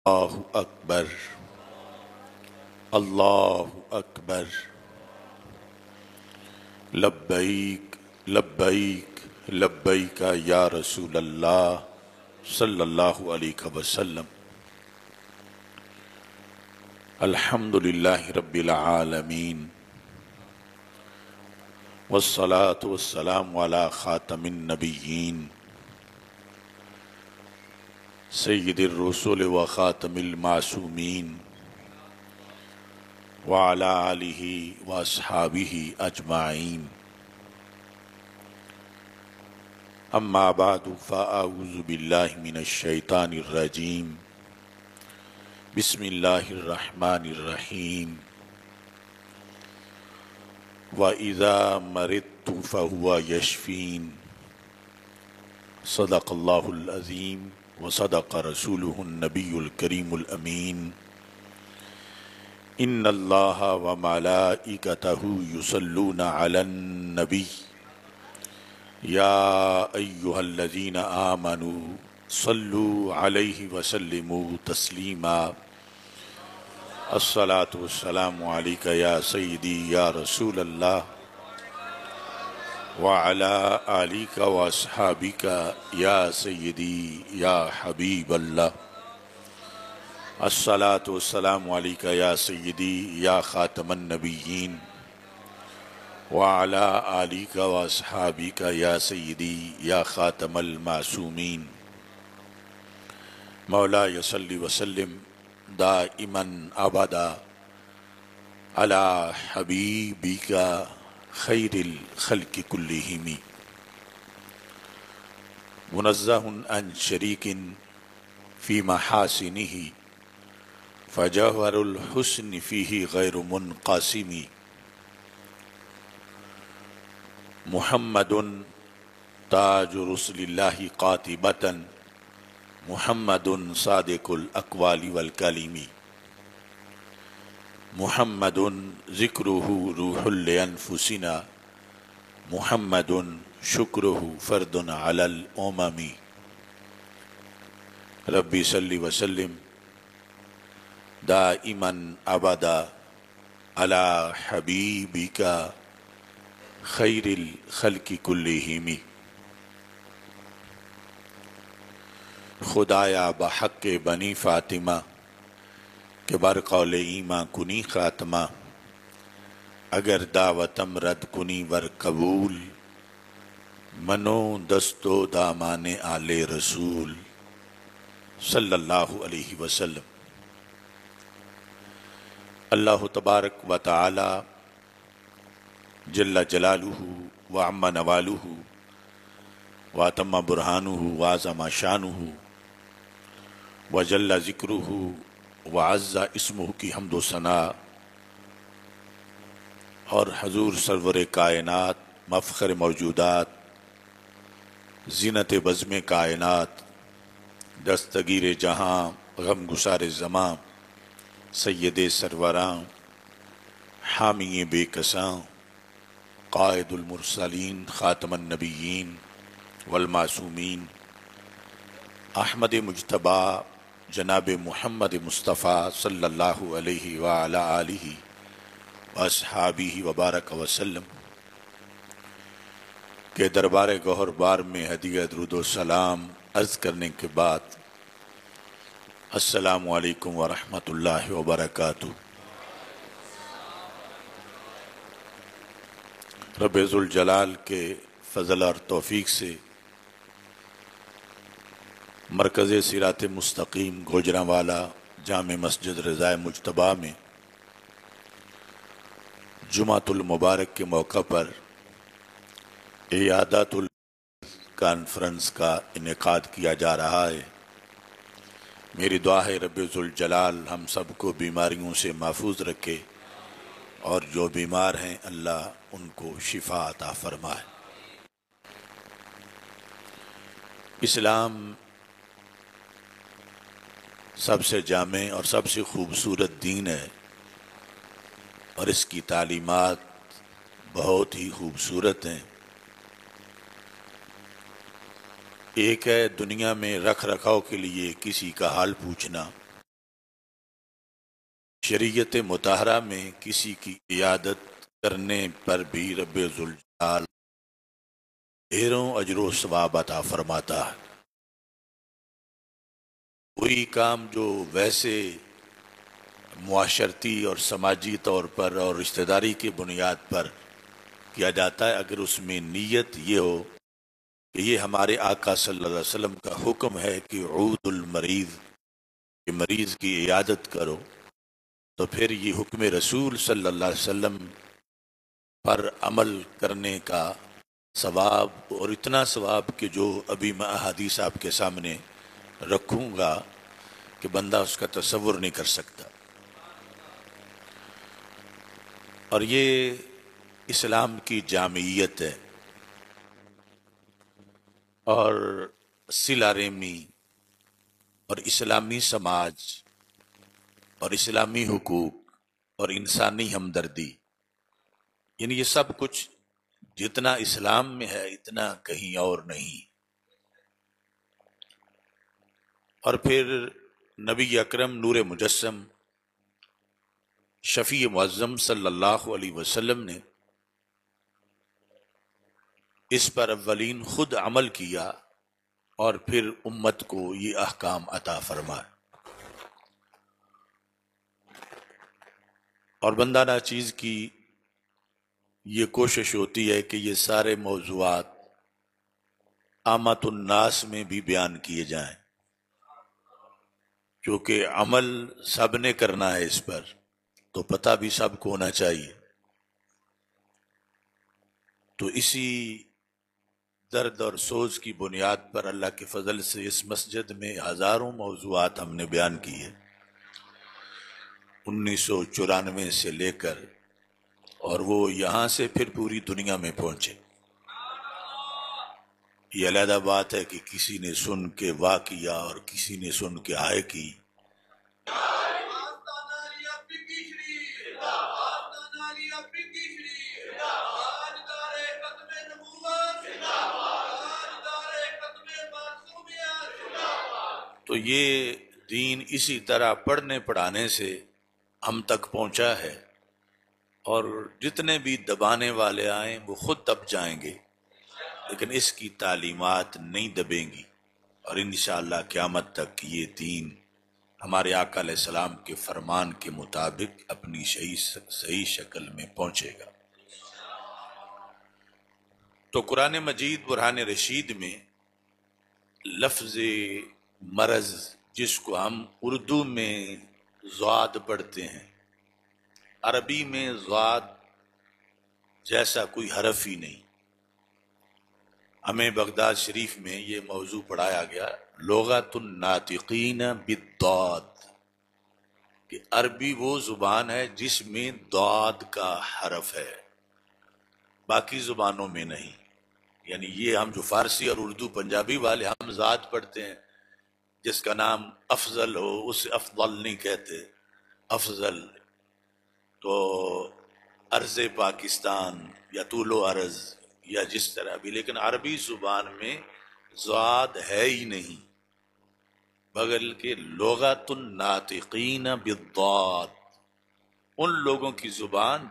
اللہ اکبر اللہ اکبر لبیک لبیک لبیک یا رسول اللہ صلی اللہ علیہ وسلم الحمدللہ رب العالمین والصلاة والسلام علی خاتم النبیین سید الرسول و خاتم المعصومین وعلی آلہ و اصحابہ اجمعین اما بعد فاعوذ باللہ من الشیطان الرجیم بسم اللہ الرحمن الرحیم وَإِذَا مَرِضْتُ فَهُوَ يَشْفِينِ صدق اللہ العظیم وصدق رسولہ النبی الکریم الامین ان اللہ وملائکتہ یصلون علی النبی یا ایہا الذین آمنوا صلوا علیہ وسلموا تسلیما الصلاة والسلام علیکہ یا سیدی یا رسول اللہ وعلى آلِكَ وَأَصْحَابِكَ يا سيدي يا حبيب الله الصلاة والسلام عليك يا سيدي يا خاتم النبيين وعلى آلِكَ وَأَصْحَابِكَ يا سيدي يا خاتم المعصومين مولاي صل وسلم دائما أبدا على حبيبك خیر الخلق کلہم منزہ عن شریک فی محاسنہ فجوہر الحسن فیہ غیر منقاسم محمد تاج رسل اللہ قاطبۃ محمد صادق الاقوال والکلم محمد ذکرہ روح لانفسنا محمد شکرہ فرد علی الامم ربی صلی وسلم دائما ابدا علی حبیبک خیر الخلق کلہم خدایا بحق بنی فاطمہ کہ بر قول ایماں کنی خاتمہ اگر دعوتم رد کنی ور قبول منو دستو دامان آل رسول صلی اللہ علیہ وسلم اللہ تبارک و تعالی جل جلالہ وعم نوالہ واتم برہانہ وعظم شانہ وجل ذکرہ وعز اسمہ کی حمد و ثناء اور حضور سرور کائنات مفخر موجودات زینت بزم کائنات دستگیر جہاں غم گسار زماں سید سروراں حامی بے کساں قائد المرسلین خاتم النبیین والمعصومین احمد مجتبی جناب محمد مصطفیٰ صلی اللہ علیہ وعلی آلہ واصحابہ وبارک وسلم کے دربار گوہر بار میں ہدیہ درود و سلام عرض کرنے کے بعد السلام علیکم ورحمۃ اللہ وبرکاتہ۔ رب ذوالجلال کے فضل اور توفیق سے مرکز صراط مستقیم گوجرانوالا جامع مسجد رضائے مجتبیٰ میں جمعۃ المبارک کے موقع پر عیادت کانفرنس کا انعقاد کیا جا رہا ہے۔ میری دعا ہے رب ذوالجلال ہم سب کو بیماریوں سے محفوظ رکھے اور جو بیمار ہیں اللہ ان کو شفا عطا فرمائے۔ اسلام سب سے جامع اور سب سے خوبصورت دین ہے اور اس کی تعلیمات بہت ہی خوبصورت ہیں۔ ایک ہے دنیا میں رکھ رکھاؤ کے لیے کسی کا حال پوچھنا، شریعت مطہرہ میں کسی کی عیادت کرنے پر بھی رب ذوالجلال ڈھیروں اجر و ثواب عطا فرماتا ہے۔ وہی کام جو ویسے معاشرتی اور سماجی طور پر اور رشتہ داری کی بنیاد پر کیا جاتا ہے، اگر اس میں نیت یہ ہو کہ یہ ہمارے آقا صلی اللہ علیہ وسلم کا حکم ہے کہ عود المریض، کہ مریض کی عیادت کرو، تو پھر یہ حکم رسول صلی اللہ علیہ وسلم پر عمل کرنے کا ثواب، اور اتنا ثواب کہ جو ابھی میں احادیث آپ کے سامنے رکھوں گا کہ بندہ اس کا تصور نہیں کر سکتا۔ اور یہ اسلام کی جامعیت ہے، اور صلہ رحمی اور اسلامی سماج اور اسلامی حقوق اور انسانی ہمدردی، یعنی یہ سب کچھ جتنا اسلام میں ہے اتنا کہیں اور نہیں۔ اور پھر نبی اکرم نور مجسم شفیع معظم صلی اللہ علیہ وسلم نے اس پر اولین خود عمل کیا اور پھر امت کو یہ احکام عطا فرمائے۔ اور بندہ ناچیز کی یہ کوشش ہوتی ہے کہ یہ سارے موضوعات عامت الناس میں بھی بیان کیے جائیں، کیونکہ عمل سب نے کرنا ہے اس پر، تو پتہ بھی سب کو ہونا چاہیے۔ تو اسی درد اور سوز کی بنیاد پر اللہ کے فضل سے اس مسجد میں ہزاروں موضوعات ہم نے بیان کیے، 1994 سے لے کر، اور وہ یہاں سے پھر پوری دنیا میں پہنچے۔ یہ علیحدہ بات ہے کہ کسی نے سن کے واہ کیا اور کسی نے سن کے آئے کی۔ تو یہ دین اسی طرح پڑھنے پڑھانے سے ہم تک پہنچا ہے، اور جتنے بھی دبانے والے آئیں وہ خود دب جائیں گے، لیکن اس کی تعلیمات نہیں دبیں گی، اور انشاءاللہ قیامت تک یہ دین ہمارے آقا علیہ السلام کے فرمان کے مطابق اپنی صحیح شکل میں پہنچے گا۔ تو قرآن مجید برہان رشید میں لفظ مرض، جس کو ہم اردو میں ضاد پڑھتے ہیں، عربی میں ضاد جیسا کوئی حرف ہی نہیں۔ ہمیں بغداد شریف میں یہ موضوع پڑھایا گیا، لغت الناطقین بالضاد، کہ عربی وہ زبان ہے جس میں ضاد کا حرف ہے، باقی زبانوں میں نہیں۔ یعنی یہ ہم جو فارسی اور اردو پنجابی والے ہم ذات پڑھتے ہیں، جس کا نام افضل ہو اسے افضل نہیں کہتے، افضل تو عرض پاکستان یا طول و عرض یا جس طرح بھی، لیکن عربی زبان میں ضاد ہے ہی نہیں، بغل کے لغت الناطقین بالضاد، ان لوگوں کی زبان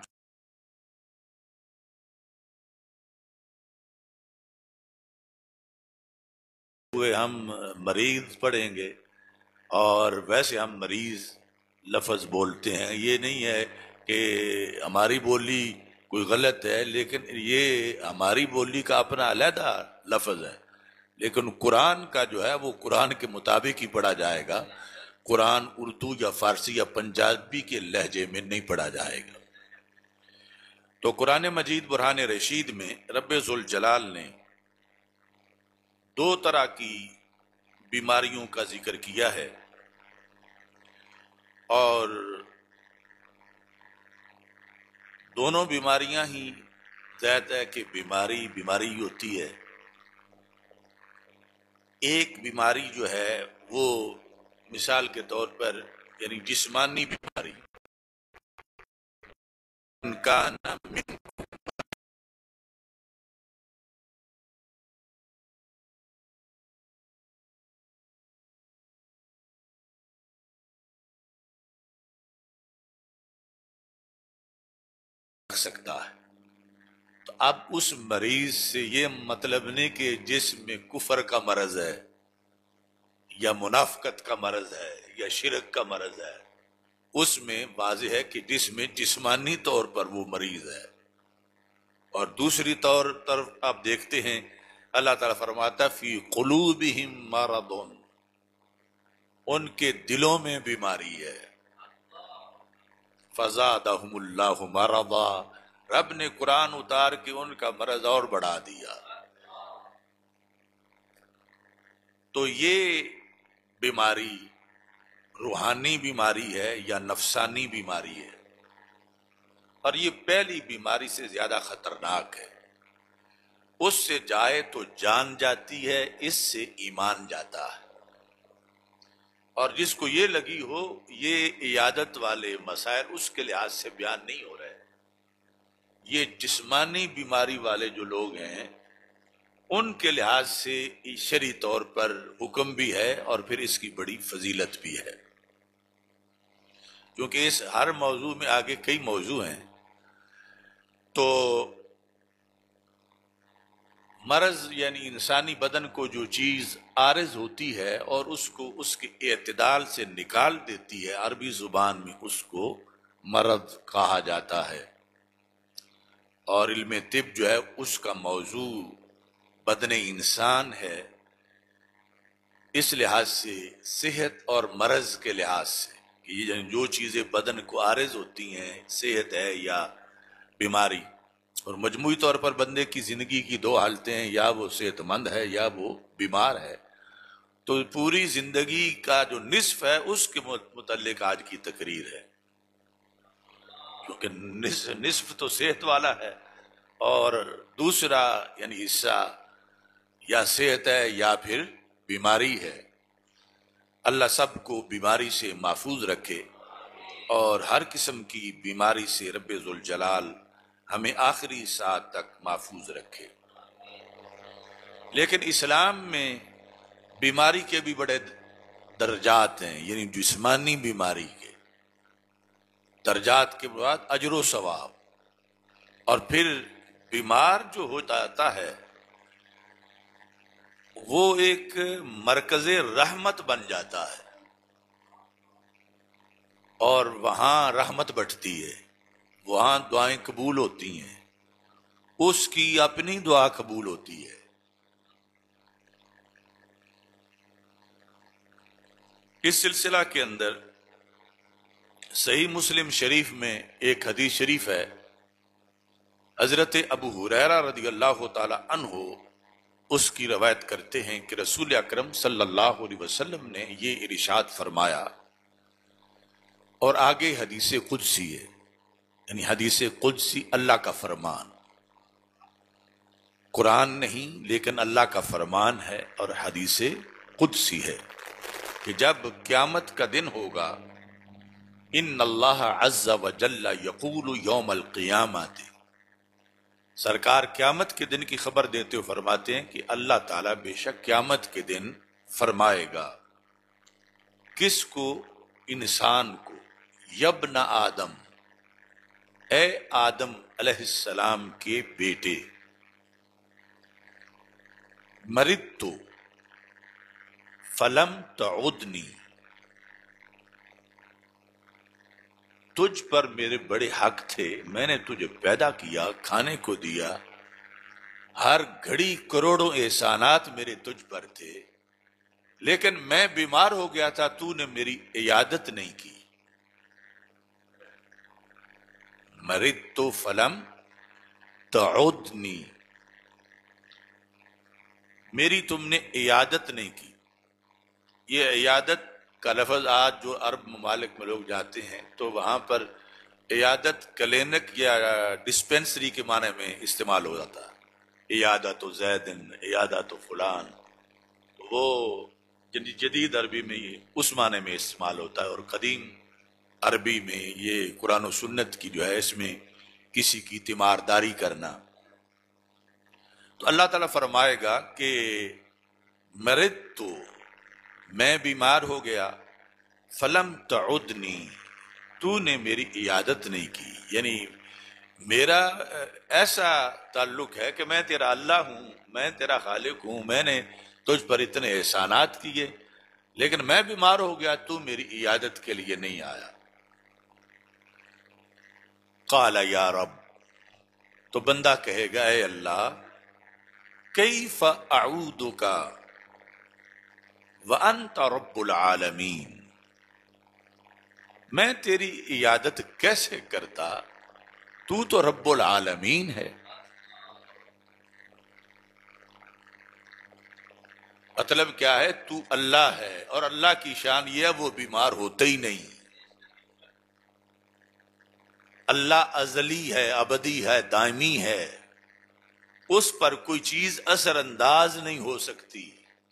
ہوئے ہم مریض پڑھیں گے، اور ویسے ہم مریض لفظ بولتے ہیں۔ یہ نہیں ہے کہ ہماری بولی کوئی غلط ہے، لیکن یہ ہماری بولی کا اپنا علیحدہ لفظ ہے، لیکن قرآن کا جو ہے وہ قرآن کے مطابق ہی پڑھا جائے گا، قرآن اردو یا فارسی یا پنجابی کے لہجے میں نہیں پڑھا جائے گا۔ تو قرآن مجید برہان رشید میں رب ذوالجلال نے دو طرح کی بیماریوں کا ذکر کیا ہے، اور دونوں بیماریاں ہی ذات ہے کہ بیماری ہوتی ہے۔ ایک بیماری جو ہے وہ مثال کے طور پر یعنی جسمانی بیماری، ان کا نام رکھ سکتا ہے۔ تو اب اس مریض سے یہ مطلب نہیں کہ جسم میں کفر کا مرض ہے یا منافقت کا مرض ہے یا شرک کا مرض ہے، اس میں واضح ہے کہ جس میں جسمانی طور پر وہ مریض ہے۔ اور دوسری طرف آپ دیکھتے ہیں اللہ تعالیٰ فرماتا فی قلوبہم مرض، ان کے دلوں میں بیماری ہے۔ فزادہم اللہ مرضا، رب نے قرآن اتار کے ان کا مرض اور بڑھا دیا۔ تو یہ بیماری روحانی بیماری ہے یا نفسانی بیماری ہے، اور یہ پہلی بیماری سے زیادہ خطرناک ہے۔ اس سے جائے تو جان جاتی ہے، اس سے ایمان جاتا ہے۔ اور جس کو یہ لگی ہو یہ عیادت والے مسائل اس کے لحاظ سے بیان نہیں ہو رہے، یہ جسمانی بیماری والے جو لوگ ہیں ان کے لحاظ سے شرعی طور پر حکم بھی ہے اور پھر اس کی بڑی فضیلت بھی ہے، کیونکہ اس ہر موضوع میں آگے کئی موضوع ہیں۔ تو مرض یعنی انسانی بدن کو جو چیز عارض ہوتی ہے اور اس کو اس کے اعتدال سے نکال دیتی ہے، عربی زبان میں اس کو مرض کہا جاتا ہے۔ اور علم طب جو ہے اس کا موضوع بدن انسان ہے، اس لحاظ سے صحت اور مرض کے لحاظ سے کہ یہ جو چیزیں بدن کو عارض ہوتی ہیں، صحت ہے یا بیماری، اور مجموعی طور پر بندے کی زندگی کی دو حالتیں ہیں، یا وہ صحت مند ہے یا وہ بیمار ہے۔ تو پوری زندگی کا جو نصف ہے اس کے متعلق آج کی تقریر ہے، کیونکہ نصف تو صحت والا ہے اور دوسرا یعنی حصہ یا صحت ہے یا پھر بیماری ہے۔ اللہ سب کو بیماری سے محفوظ رکھے اور ہر قسم کی بیماری سے رب ذوالجلال ہمیں آخری ساعت تک محفوظ رکھے۔ لیکن اسلام میں بیماری کے بھی بڑے درجات ہیں، یعنی جسمانی بیماری کے درجات کے بعد اجر و ثواب، اور پھر بیمار جو ہو جاتا ہے وہ ایک مرکز رحمت بن جاتا ہے اور وہاں رحمت بٹتی ہے، وہاں دعائیں قبول ہوتی ہیں، اس کی اپنی دعا قبول ہوتی ہے۔ اس سلسلہ کے اندر صحیح مسلم شریف میں ایک حدیث شریف ہے، حضرت ابو ہریرہ رضی اللہ تعالی عنہ اس کی روایت کرتے ہیں کہ رسول اکرم صلی اللہ علیہ وسلم نے یہ ارشاد فرمایا، اور آگے حدیث قدسی ہے، یعنی حدیث قدسی اللہ کا فرمان، قرآن نہیں لیکن اللہ کا فرمان ہے اور حدیث قدسی ہے کہ جب قیامت کا دن ہوگا، ان اللہ عز وجل یقول یوم القیامت، سرکار قیامت کے دن کی خبر دیتے ہوئے فرماتے ہیں کہ اللہ تعالیٰ بے شک قیامت کے دن فرمائے گا، کس کو؟ انسان کو، یبن آدم، اے آدم علیہ السلام کے بیٹے، مرضت فلم تعدنی، تجھ پر میرے بڑے حق تھے، میں نے تجھے پیدا کیا، کھانے کو دیا، ہر گھڑی کروڑوں احسانات میرے تجھ پر تھے، لیکن میں بیمار ہو گیا تھا، تو نے میری عیادت نہیں کی۔ مرضت فلم تعدنی، میری تم نے عیادت نہیں کی۔ یہ عیادت کا لفظ آج جو عرب ممالک میں لوگ جاتے ہیں تو وہاں پر عیادت کلینک یا ڈسپینسری کے معنی میں استعمال ہو جاتا ہے، عیادت زیدن، عیادت فلان، وہ جدید عربی میں یہ اس معنی میں استعمال ہوتا ہے، اور قدیم عربی میں یہ قرآن و سنت کی جو ہے اس میں کسی کی تیمارداری کرنا۔ تو اللہ تعالیٰ فرمائے گا کہ مرضت، میں بیمار ہو گیا، فلم تعدنی، تو نے میری عیادت نہیں کی، یعنی میرا ایسا تعلق ہے کہ میں تیرا اللہ ہوں، میں تیرا خالق ہوں، میں نے تجھ پر اتنے احسانات کیے، لیکن میں بیمار ہو گیا، تو میری عیادت کے لیے نہیں آیا۔ قال یا رب، تو بندہ کہے گا اے اللہ، کیف اعودک وانت رب العالمین، میں تیری عیادت کیسے کرتا، تو رب العالمین ہے۔ مطلب کیا ہے؟ تو اللہ ہے، اور اللہ کی شان یہ ہے وہ بیمار ہوتا ہی نہیں۔ اللہ ازلی ہے، ابدی ہے، دائمی ہے، اس پر کوئی چیز اثر انداز نہیں ہو سکتی،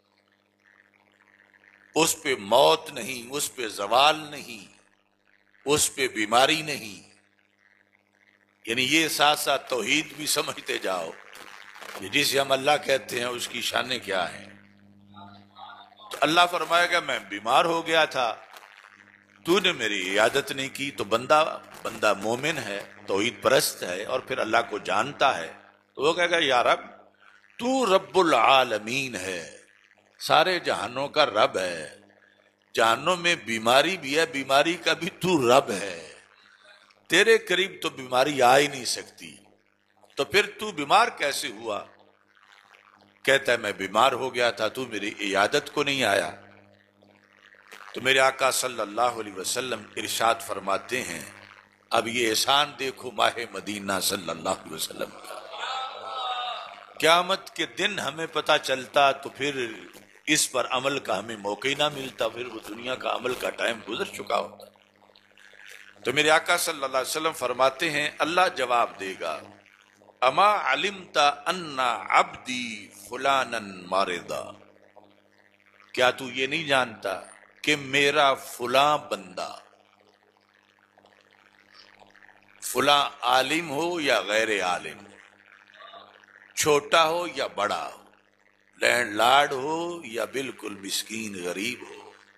اس پہ موت نہیں، اس پہ زوال نہیں، اس پہ بیماری نہیں۔ یعنی یہ ساتھ ساتھ توحید بھی سمجھتے جاؤ کہ جسے ہم اللہ کہتے ہیں اس کی شانیں کیا ہیں۔ تو اللہ فرمائے گا میں بیمار ہو گیا تھا، تو نے میری عیادت نہیں کی۔ تو بندہ مومن ہے، توحید پرست ہے، اور پھر اللہ کو جانتا ہے، تو وہ کہے گا یا رب، تو رب العالمین ہے، سارے جہانوں کا رب ہے، جہانوں میں بیماری بھی ہے، بیماری کا بھی تو رب ہے، تیرے قریب تو بیماری آ ہی نہیں سکتی، تو پھر تو بیمار کیسے ہوا؟ کہتا ہے میں بیمار ہو گیا تھا، تو میری عیادت کو نہیں آیا۔ تو میرے آقا صلی اللہ علیہ وسلم ارشاد فرماتے ہیں، اب یہ احسان دیکھو ماہ مدینہ صلی اللہ علیہ وسلم کا، قیامت کے دن ہمیں پتہ چلتا تو پھر اس پر عمل کا ہمیں موقع ہی نہ ملتا، پھر وہ دنیا کا عمل کا ٹائم گزر چکا ہوتا۔ تو میرے آقا صلی اللہ علیہ وسلم فرماتے ہیں، اللہ جواب دے گا، اما علمت ان عبدی فلانا ماردا، کیا تو یہ نہیں جانتا کہ میرا فلاں بندہ، فلاں عالم ہو یا غیر عالم، چھوٹا ہو یا بڑا ہو، لینڈ لارڈ ہو یا بالکل مسکین غریب ہو،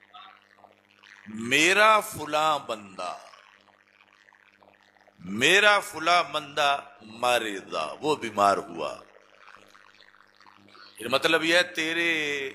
میرا فلاں بندہ، میرا فلاں بندہ مرضا، وہ بیمار ہوا۔ مطلب یہ ہے تیرے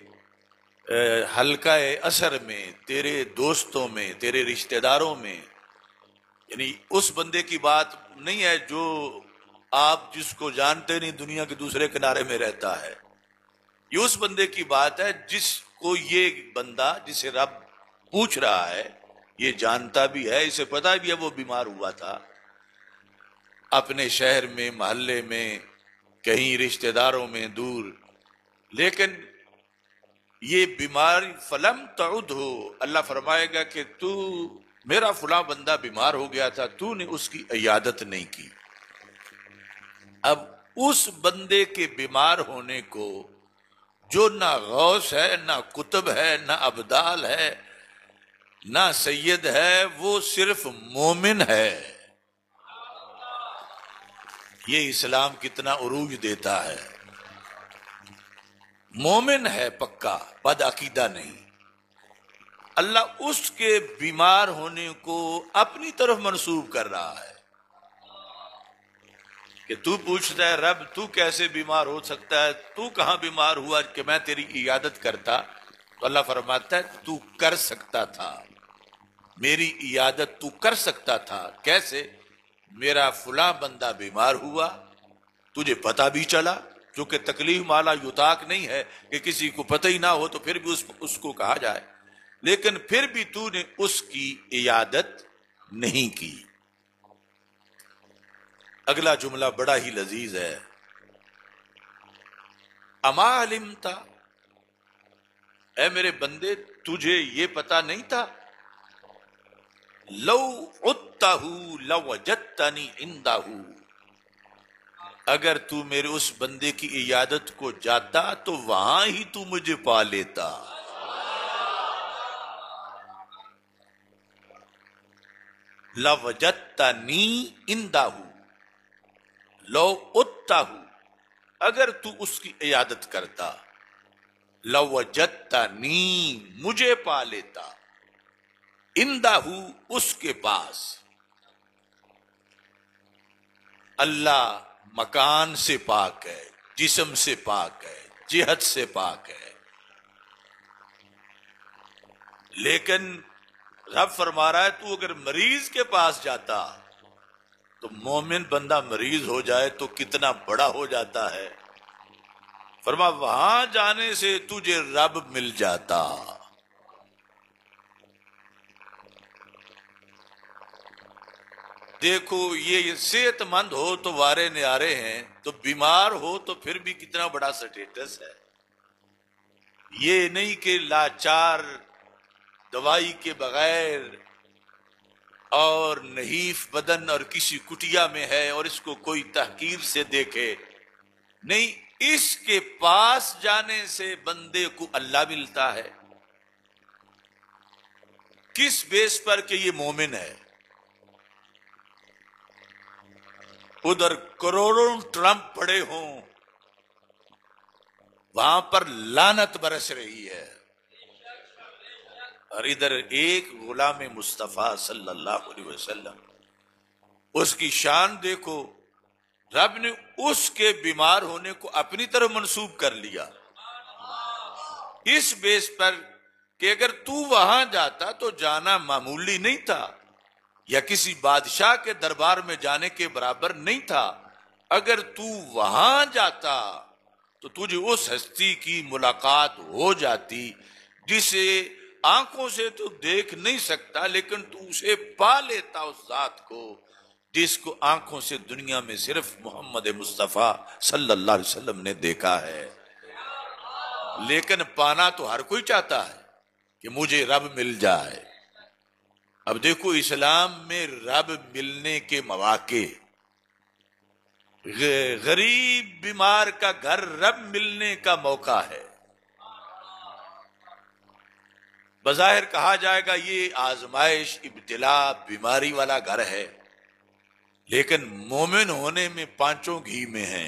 حلقہ اثر میں، تیرے دوستوں میں، تیرے رشتہ داروں میں، یعنی اس بندے کی بات نہیں ہے جو آپ جس کو جانتے نہیں، دنیا کے دوسرے کنارے میں رہتا ہے، یہ اس بندے کی بات ہے جس کو یہ بندہ جسے رب پوچھ رہا ہے یہ جانتا بھی ہے، اسے پتا بھی ہے وہ بیمار ہوا تھا، اپنے شہر میں، محلے میں، کہیں رشتہ داروں میں دور، لیکن یہ بیماری فلم تعد ہو، اللہ فرمائے گا کہ تو میرا فلاں بندہ بیمار ہو گیا تھا، تو نے اس کی عیادت نہیں کی۔ اب اس بندے کے بیمار ہونے کو جو نہ غوث ہے، نہ کتب ہے، نہ ابدال ہے، نہ سید ہے، وہ صرف مومن ہے۔ یہ اسلام کتنا عروج دیتا ہے، مومن ہے پکا، بد عقیدہ نہیں۔ اللہ اس کے بیمار ہونے کو اپنی طرف منسوب کر رہا ہے کہ تو پوچھتا ہے رب تو کیسے بیمار ہو سکتا ہے، تو کہاں بیمار ہوا کہ میں تیری عیادت کرتا؟ تو اللہ فرماتا ہے تو کر سکتا تھا، میری عیادت تو کر سکتا تھا۔ کیسے؟ میرا فلاں بندہ بیمار ہوا، تجھے پتہ بھی چلا، چونکہ تکلیف مالا یطاق نہیں ہے کہ کسی کو پتہ ہی نہ ہو تو پھر بھی اس کو کہا جائے، لیکن پھر بھی تو نے اس کی عیادت نہیں کی۔ اگلا جملہ بڑا ہی لذیذ ہے، اما علمتا، اے میرے بندے تجھے یہ پتہ نہیں تھا، لو عدتہ لوجدتنی عندہ، اگر تو میرے اس بندے کی عیادت کو جاتا تو وہاں ہی تو مجھے پا لیتا۔ لوجدتنی عندہ، لو عدتہ، اگر تو اس کی عیادت کرتا، لوجدتنی، مجھے پا لیتا، عندہ، اس کے پاس۔ اللہ مکان سے پاک ہے، جسم سے پاک ہے، جہت سے پاک ہے، لیکن رب فرما رہا ہے تو اگر مریض کے پاس جاتا تو مومن بندہ مریض ہو جائے تو کتنا بڑا ہو جاتا ہے، فرما وہاں جانے سے تجھے رب مل جاتا۔ دیکھو یہ صحت مند ہو تو وارے نیارے ہیں، تو بیمار ہو تو پھر بھی کتنا بڑا سٹیٹس ہے۔ یہ نہیں کہ لاچار دوائی کے بغیر اور نحیف بدن اور کسی کٹیا میں ہے اور اس کو کوئی تحقیر سے دیکھے، نہیں، اس کے پاس جانے سے بندے کو اللہ ملتا ہے۔ کس بیس پر کہ یہ مومن ہے؟ ادھر کروڑوں ٹرمپ پڑے ہوں، وہاں پر لعنت برس رہی ہے، اور ادھر ایک غلام مصطفیٰ صلی اللہ علیہ وسلم، اس کی شان دیکھو، رب نے اس کے بیمار ہونے کو اپنی طرف منسوب کر لیا، اس بیس پر کہ اگر تو وہاں جاتا تو جانا معمولی نہیں تھا، یا کسی بادشاہ کے دربار میں جانے کے برابر نہیں تھا، اگر تو وہاں جاتا تو تجھے اس ہستی کی ملاقات ہو جاتی جسے آنکھوں سے تو دیکھ نہیں سکتا، لیکن تو اسے پا لیتا، اس ذات کو جس کو آنکھوں سے دنیا میں صرف محمد مصطفیٰ صلی اللہ علیہ وسلم نے دیکھا ہے۔ لیکن پانا تو ہر کوئی چاہتا ہے کہ مجھے رب مل جائے۔ اب دیکھو اسلام میں رب ملنے کے مواقع، غریب بیمار کا گھر رب ملنے کا موقع ہے۔ بظاہر کہا جائے گا یہ آزمائش، ابتلا، بیماری والا گھر ہے، لیکن مومن ہونے میں پانچوں گھی میں ہیں۔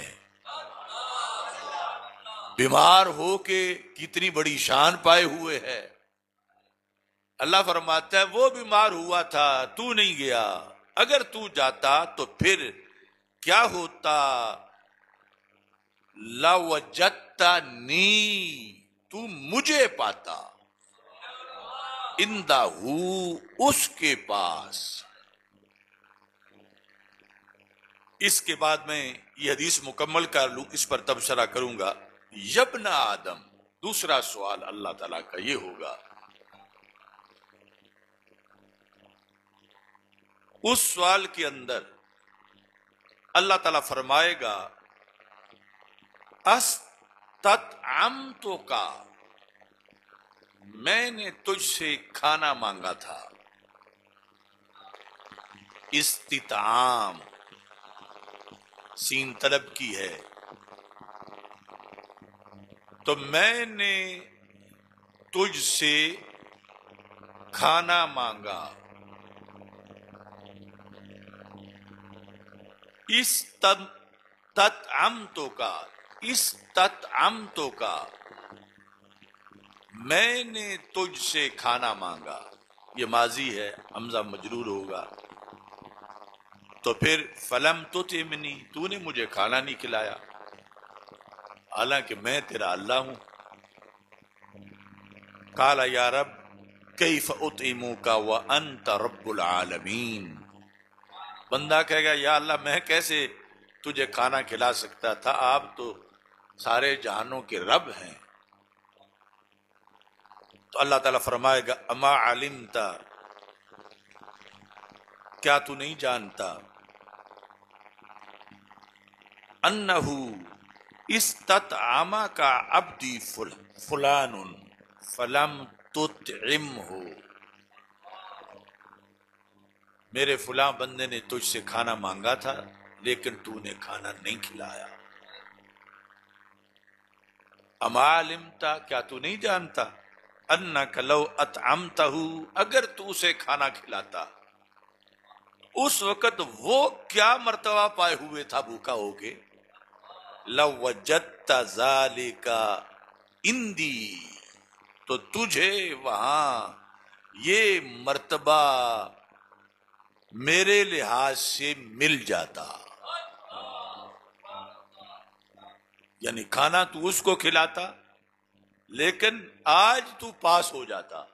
بیمار ہو کے کتنی بڑی شان پائے ہوئے ہے۔ اللہ فرماتا ہے وہ بیمار ہوا تھا، تو نہیں گیا، اگر تو جاتا تو پھر کیا ہوتا؟ لَوَجَدْتَنِی، تو مجھے پاتا، اندہ اس کے پاس۔ اس کے بعد میں یہ حدیث مکمل کر لوں، اس پر تبصرہ کروں گا۔ یبن آدم، دوسرا سوال اللہ تعالیٰ کا یہ ہوگا، اس سوال کے اندر اللہ تعالیٰ فرمائے گا استطعمتک، میں نے تجھ سے کھانا مانگا تھا۔ استطعام سین طلب کی ہے، تو میں نے تجھ سے کھانا مانگا۔ استطعمتک، میں نے تجھ سے کھانا مانگا، یہ ماضی ہے، حمزہ مجرور ہوگا، تو پھر فلم تطعمنی، تو نے مجھے کھانا نہیں کھلایا، حالانکہ میں تیرا اللہ ہوں۔ قال یا رب کیف اطعمک وانت رب العالمین، بندہ کہے گا یا اللہ میں کیسے تجھے کھانا کھلا سکتا تھا، آپ تو سارے جہانوں کے رب ہیں۔ تو اللہ تعالیٰ فرمائے گا اما علمت، کیا تو نہیں جانتا، انہو استطعمک عبدی فلان فلم تطعمہ، میرے فلاں بندے نے تجھ سے کھانا مانگا تھا لیکن تو نے کھانا نہیں کھلایا۔ اما علمت، کیا تو نہیں جانتا، انک لو اطعمتہ، اگر تو اسے کھانا کھلاتا، اس وقت وہ کیا مرتبہ پائے ہوئے تھا بھوکا ہو کے، لوجدت ذالک عندی، تو تجھے وہاں یہ مرتبہ میرے لحاظ سے مل جاتا۔ یعنی کھانا تو اس کو کھلاتا، لیکن آج تو پاس ہو جاتا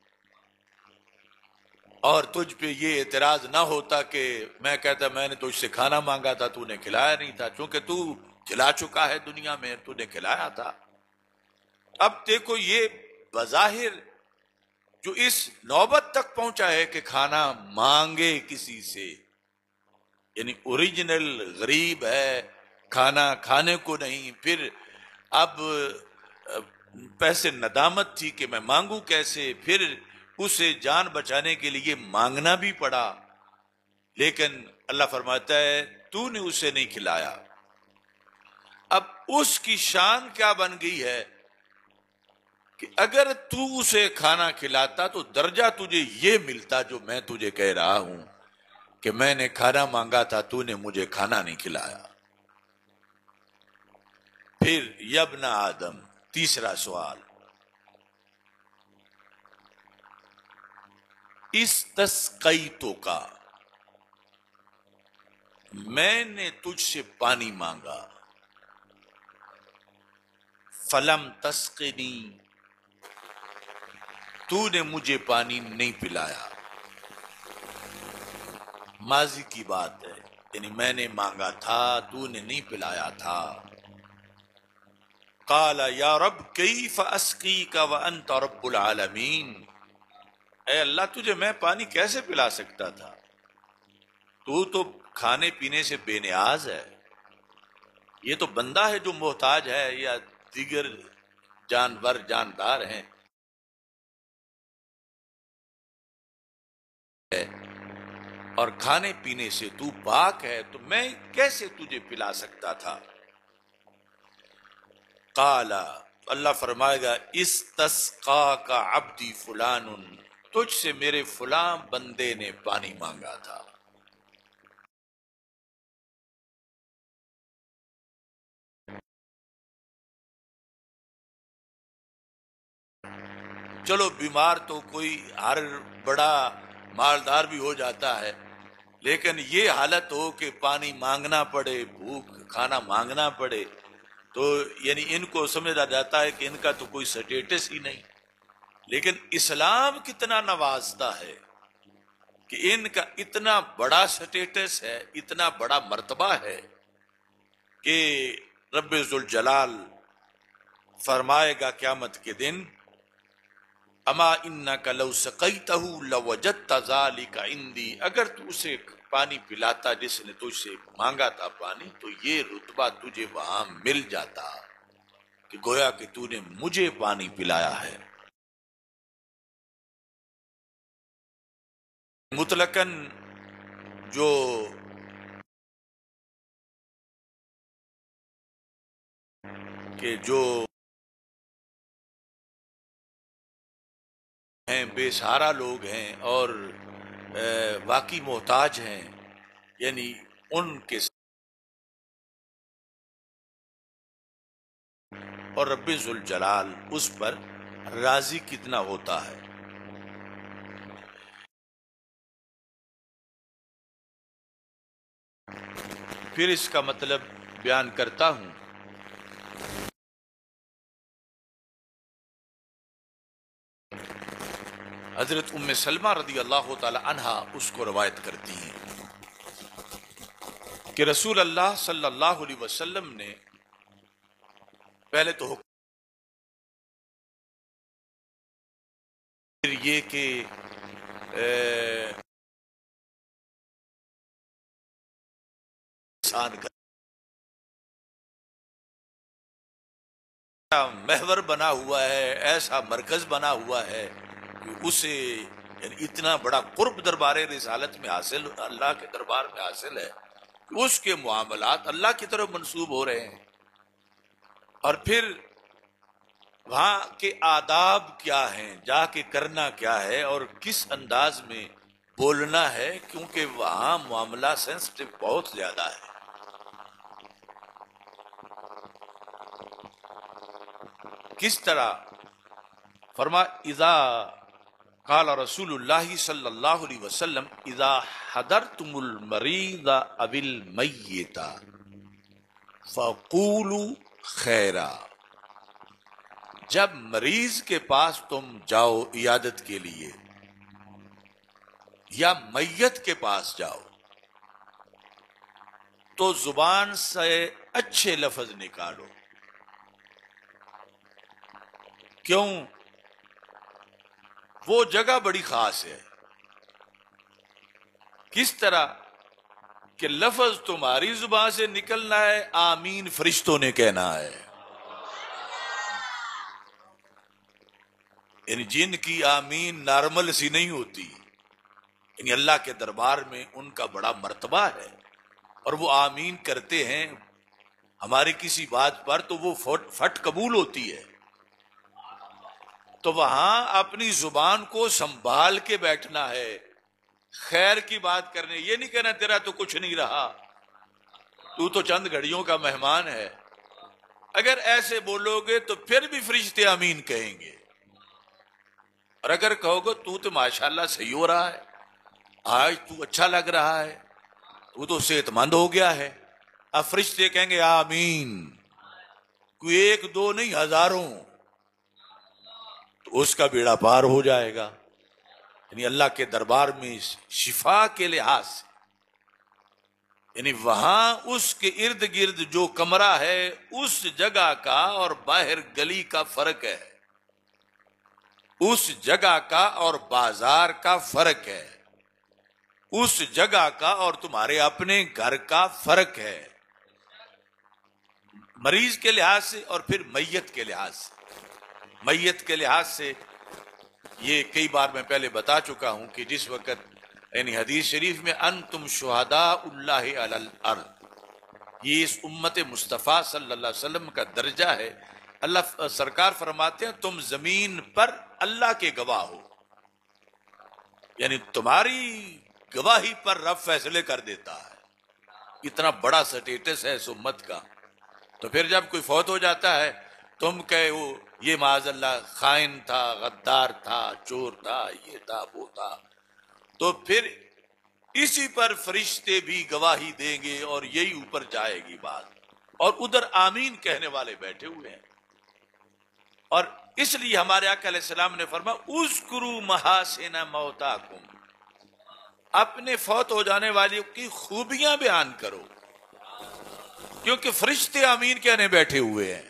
اور تجھ پہ یہ اعتراض نہ ہوتا کہ میں کہتا میں نے تجھ سے کھانا مانگا تھا تو نے کھلایا نہیں تھا، چونکہ تو کھلا چکا ہے دنیا میں، تو نے کھلایا تھا۔ اب دیکھو یہ بظاہر جو اس نوبت تک پہنچا ہے کہ کھانا مانگے کسی سے، یعنی اوریجنل غریب ہے، کھانا کھانے کو نہیں، پھر اب پیسے ندامت تھی کہ میں مانگوں کیسے، پھر اسے جان بچانے کے لیے مانگنا بھی پڑا، لیکن اللہ فرماتا ہے تو نے اسے نہیں کھلایا۔ اب اس کی شان کیا بن گئی ہے کہ اگر تو اسے کھانا کھلاتا تو درجہ تجھے یہ ملتا جو میں تجھے کہہ رہا ہوں کہ میں نے کھانا مانگا تھا تو نے مجھے کھانا نہیں کھلایا۔ پھر یبن آدم، تیسرا سوال، استسقیتو کا، میں نے تجھ سے پانی مانگا، فلم تسقنی، تو نے مجھے پانی نہیں پلایا۔ ماضی کی بات ہے، یعنی میں نے مانگا تھا تو نے نہیں پلایا تھا۔ قال یا رب کیف اسقیک وانت رب العالمین، اے اللہ تجھے میں پانی کیسے پلا سکتا تھا، تو کھانے پینے سے بے نیاز ہے، یہ تو بندہ ہے جو محتاج ہے یا دیگر جانور جاندار ہیں، اور کھانے پینے سے تو پاک ہے، تو میں کیسے تجھے پلا سکتا تھا۔ قال، اللہ فرمائے گا استسقاک عبدی فلان، تجھ سے میرے فلاں بندے نے پانی مانگا تھا۔ چلو بیمار تو کوئی ہر بڑا مالدار بھی ہو جاتا ہے، لیکن یہ حالت ہو کہ پانی مانگنا پڑے، بھوک کھانا مانگنا پڑے، تو یعنی ان کو سمجھا جاتا ہے کہ ان کا تو کوئی سٹیٹس ہی نہیں، لیکن اسلام کتنا نوازتا ہے کہ ان کا اتنا بڑا سٹیٹس ہے، اتنا بڑا مرتبہ ہے کہ رب ذوالجلال فرمائے گا قیامت کے دن اما انک لو سقیتہ لوجدت ذلک عندی، اگر تو اسے پانی پلاتا جس نے تجھ سے مانگا تھا پانی، تو یہ رتبہ تجھے وہاں مل جاتا کہ گویا کہ تو نے مجھے پانی پلایا ہے۔ مطلقاً جو ہیں بے سہارا لوگ ہیں اور واقعی محتاج ہیں، یعنی ان کے اور رب ذوالجلال اس پر راضی کتنا ہوتا ہے۔ پھر اس کا مطلب بیان کرتا ہوں۔ حضرت ام سلمہ رضی اللہ تعالی عنہا اس کو روایت کرتی ہیں کہ رسول اللہ صلی اللہ علیہ وسلم نے پہلے تو حکم یہ کہ انسان کا محور بنا ہوا ہے، ایسا مرکز بنا ہوا ہے کہ اسے یعنی اتنا بڑا قرب دربار رسالت میں حاصل، اللہ کے دربار میں حاصل ہے کہ اس کے معاملات اللہ کی طرف منسوب ہو رہے ہیں، اور پھر وہاں کے آداب کیا ہیں، جا کے کرنا کیا ہے اور کس انداز میں بولنا ہے، کیونکہ وہاں معاملہ سینسٹیو بہت زیادہ ہے۔ کس طرح فرما اذا قال رسول اللہ صلی اللہ علیہ وسلم اذا حضرتم المریض او المیت فقولوا خیرا، جب مریض کے پاس تم جاؤ عیادت کے لیے یا میت کے پاس جاؤ تو زبان سے اچھے لفظ نکالو. کیوں؟ وہ جگہ بڑی خاص ہے. کس طرح کہ لفظ تمہاری زبان سے نکلنا ہے، آمین فرشتوں نے کہنا ہے. یعنی جن کی آمین نارمل سی نہیں ہوتی، یعنی اللہ کے دربار میں ان کا بڑا مرتبہ ہے اور وہ آمین کرتے ہیں ہماری کسی بات پر تو وہ فٹ قبول ہوتی ہے. تو وہاں اپنی زبان کو سنبھال کے بیٹھنا ہے، خیر کی بات کرنے. یہ نہیں کہنا تیرا تو کچھ نہیں رہا، تو تو چند گھڑیوں کا مہمان ہے. اگر ایسے بولو گے تو پھر بھی فرشتے آمین کہیں گے. اور اگر کہو گے تو ماشاءاللہ صحیح ہو رہا ہے، آج تو اچھا لگ رہا ہے، تو صحت مند ہو گیا ہے، اب فرشتے کہیں گے آمین. کوئی ایک دو نہیں، ہزاروں، تو اس کا بیڑا پار ہو جائے گا. یعنی اللہ کے دربار میں شفا کے لحاظ سے، یعنی وہاں اس کے ارد گرد جو کمرہ ہے اس جگہ کا اور باہر گلی کا فرق ہے، اس جگہ کا اور بازار کا فرق ہے، اس جگہ کا اور تمہارے اپنے گھر کا فرق ہے، مریض کے لحاظ سے اور پھر میت کے لحاظ سے. میت کے لحاظ سے یہ کئی بار میں پہلے بتا چکا ہوں کہ جس وقت یعنی حدیث شریف میں انتم شہداء اللہ علی الارض، یہ اس امت مصطفیٰ صلی اللہ علیہ وسلم کا درجہ ہے. اللہ سرکار فرماتے ہیں تم زمین پر اللہ کے گواہ ہو، یعنی تمہاری گواہی پر رب فیصلے کر دیتا ہے. اتنا بڑا سٹیٹس ہے اس امت کا. تو پھر جب کوئی فوت ہو جاتا ہے تم کہے وہ یہ معاذ اللہ خائن تھا، غدار تھا، چور تھا، یہ تھا، وہ تھا، تو پھر اسی پر فرشتے بھی گواہی دیں گے اور یہی اوپر جائے گی بات. اور ادھر آمین کہنے والے بیٹھے ہوئے ہیں. اور اس لیے ہمارے آقا علیہ السلام نے فرمایا اذکروا محاسن موتاکم، اپنے فوت ہو جانے والی کی خوبیاں بیان کرو، کیونکہ فرشتے آمین کہنے بیٹھے ہوئے ہیں.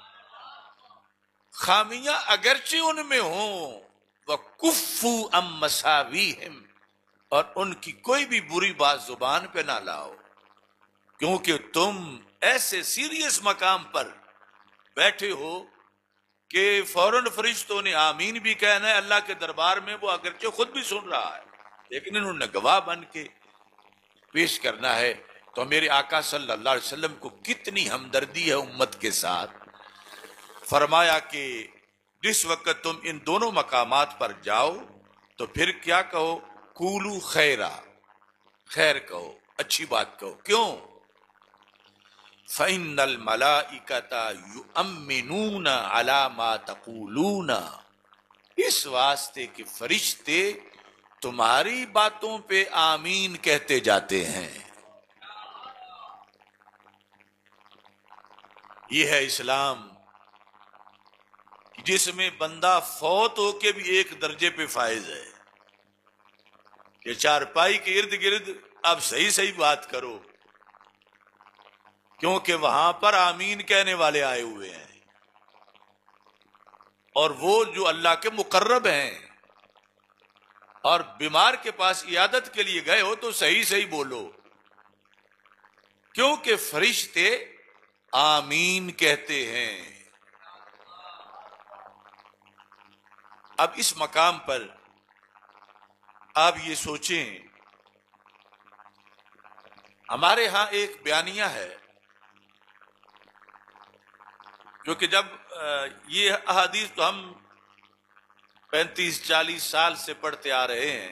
خامیاں اگرچہ ان میں ہوں، وَكُفُّوا عَن مَّسَاوِيهِمْ، اور ان کی کوئی بھی بری بات زبان پہ نہ لاؤ، کیونکہ تم ایسے سیریس مقام پر بیٹھے ہو کہ فوراً فرشتوں نے آمین بھی کہنا ہے. اللہ کے دربار میں وہ اگرچہ خود بھی سن رہا ہے لیکن انہوں نے گواہ بن کے پیش کرنا ہے. تو میرے آقا صلی اللہ علیہ وسلم کو کتنی ہمدردی ہے امت کے ساتھ. فرمایا کہ جس وقت تم ان دونوں مقامات پر جاؤ تو پھر کیا کہو، قولوا خیرا، خیر کہو، اچھی بات کہو. کیوں؟ فَإِنَّ الْمَلَائِكَةَ يُؤْمِنُونَ عَلَى مَا تَقُولُونَ، اس واسطے کہ فرشتے تمہاری باتوں پہ آمین کہتے جاتے ہیں. یہ ہے اسلام جس میں بندہ فوت ہو کے بھی ایک درجے پہ فائز ہے کہ چارپائی کے ارد گرد اب صحیح صحیح بات کرو، کیونکہ وہاں پر آمین کہنے والے آئے ہوئے ہیں اور وہ جو اللہ کے مقرب ہیں. اور بیمار کے پاس عیادت کے لیے گئے ہو تو صحیح صحیح بولو، کیونکہ فرشتے آمین کہتے ہیں. اب اس مقام پر آپ یہ سوچیں، ہمارے ہاں ایک بیانیہ ہے جو کہ جب یہ احادیث تو ہم 35-40 سال سے پڑھتے آ رہے ہیں،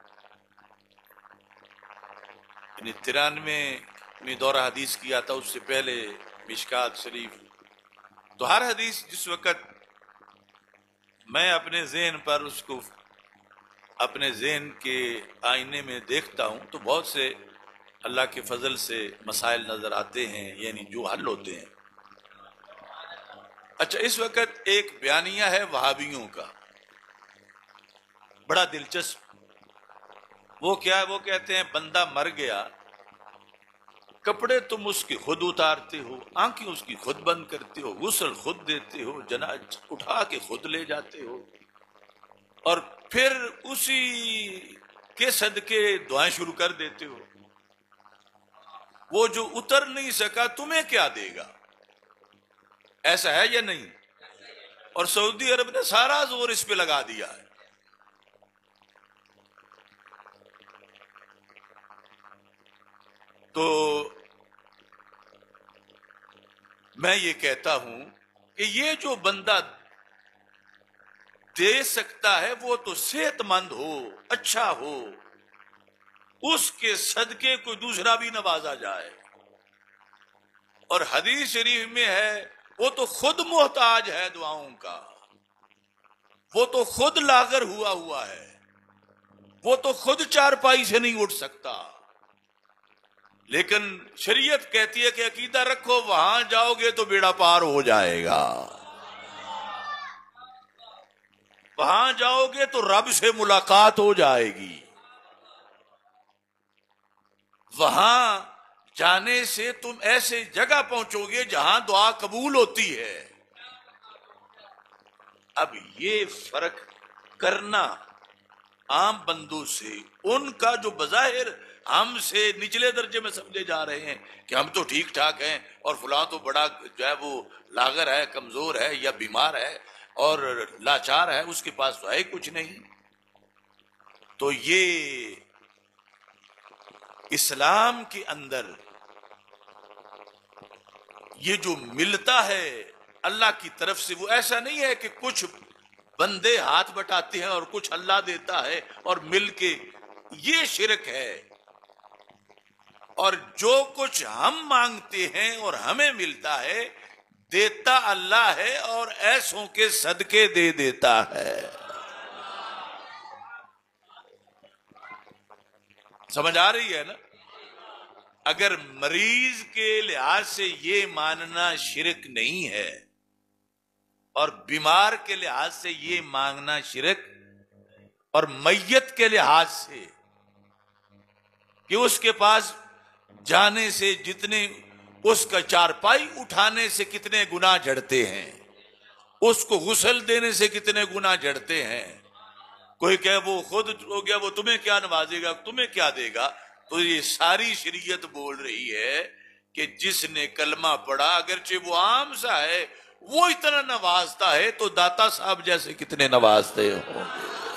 یعنی 93 میں دورہ حدیث کیا تھا، اس سے پہلے مشکات شریف. تو ہر حدیث جس وقت میں اپنے ذہن پر اس کو اپنے ذہن کے آئینے میں دیکھتا ہوں تو بہت سے اللہ کے فضل سے مسائل نظر آتے ہیں، یعنی جو حل ہوتے ہیں. اچھا، اس وقت ایک بیانیہ ہے وہابیوں کا بڑا دلچسپ. وہ کیا ہے؟ وہ کہتے ہیں بندہ مر گیا، کپڑے تم اس کی خود اتارتے ہو، آنکھیں اس کی خود بند کرتے ہو، غسل خود دیتے ہو، جنازہ اٹھا کے خود لے جاتے ہو، اور پھر اسی کے صدقے دعائیں شروع کر دیتے ہو. وہ جو اتر نہیں سکا تمہیں کیا دے گا؟ ایسا ہے یا نہیں؟ اور سعودی عرب نے سارا زور اس پہ لگا دیا ہے. تو میں یہ کہتا ہوں کہ یہ جو بندہ دے سکتا ہے وہ تو صحت مند ہو، اچھا ہو، اس کے صدقے کوئی دوسرا بھی نوازا جائے. اور حدیث شریف میں ہے وہ تو خود محتاج ہے دعاؤں کا، وہ تو خود لاغر ہوا ہے، وہ تو خود چارپائی سے نہیں اٹھ سکتا، لیکن شریعت کہتی ہے کہ عقیدہ رکھو وہاں جاؤ گے تو بیڑا پار ہو جائے گا، وہاں جاؤ گے تو رب سے ملاقات ہو جائے گی، وہاں جانے سے تم ایسے جگہ پہنچو گے جہاں دعا قبول ہوتی ہے. اب یہ فرق کرنا عام بندوں سے، ان کا جو بظاہر ہم سے نچلے درجے میں سمجھے جا رہے ہیں کہ ہم تو ٹھیک ٹھاک ہیں اور فلاں تو بڑا جو ہے وہ لاغر ہے، کمزور ہے یا بیمار ہے اور لاچار ہے، اس کے پاس تو ہے کچھ نہیں. تو یہ اسلام کے اندر یہ جو ملتا ہے اللہ کی طرف سے، وہ ایسا نہیں ہے کہ کچھ بندے ہاتھ بٹاتے ہیں اور کچھ اللہ دیتا ہے اور مل کے، یہ شرک ہے. اور جو کچھ ہم مانگتے ہیں اور ہمیں ملتا ہے دیتا اللہ ہے اور ایسوں کے صدقے دے دیتا ہے. سمجھ آ رہی ہے نا؟ اگر مریض کے لحاظ سے یہ ماننا شرک نہیں ہے اور بیمار کے لحاظ سے یہ مانگنا شرک، اور میت کے لحاظ سے کہ اس کے پاس جانے سے جتنے، اس کا چارپائی اٹھانے سے کتنے گناہ جھڑتے ہیں، اس کو غسل دینے سے کتنے گناہ جھڑتے ہیں. کوئی کہ وہ خود ہو گیا، وہ تمہیں کیا نوازے گا، تمہیں کیا دے گا. تو یہ ساری شریعت بول رہی ہے کہ جس نے کلمہ پڑھا اگرچہ وہ عام سا ہے، وہ اتنا نوازتا ہے تو داتا صاحب جیسے کتنے نوازتے ہوں گے.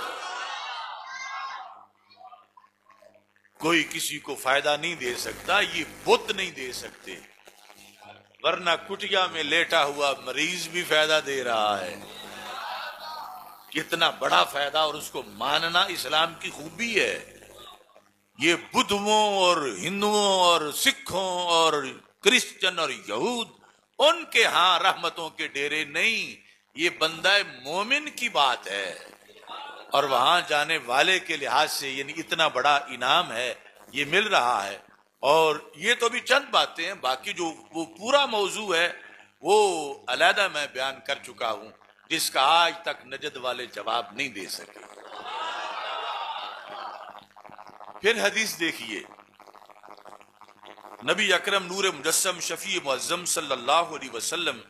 کوئی کسی کو فائدہ نہیں دے سکتا، یہ بت نہیں دے سکتے، ورنہ کٹیا میں لیٹا ہوا مریض بھی فائدہ دے رہا ہے. کتنا بڑا فائدہ، اور اس کو ماننا اسلام کی خوبی ہے. یہ بدھوں اور ہندوؤں اور سکھوں اور کرسچن اور یہود، ان کے ہاں رحمتوں کے ڈیرے نہیں، یہ بندہ مومن کی بات ہے. اور وہاں جانے والے کے لحاظ سے یعنی اتنا بڑا انعام ہے یہ مل رہا ہے. اور یہ تو بھی چند باتیں ہیں، باقی جو وہ پورا موضوع ہے وہ علیحدہ میں بیان کر چکا ہوں، جس کا آج تک نجد والے جواب نہیں دے سکے. پھر حدیث دیکھیے، نبی اکرم نور مجسم شفیع معظم صلی اللہ علیہ وسلم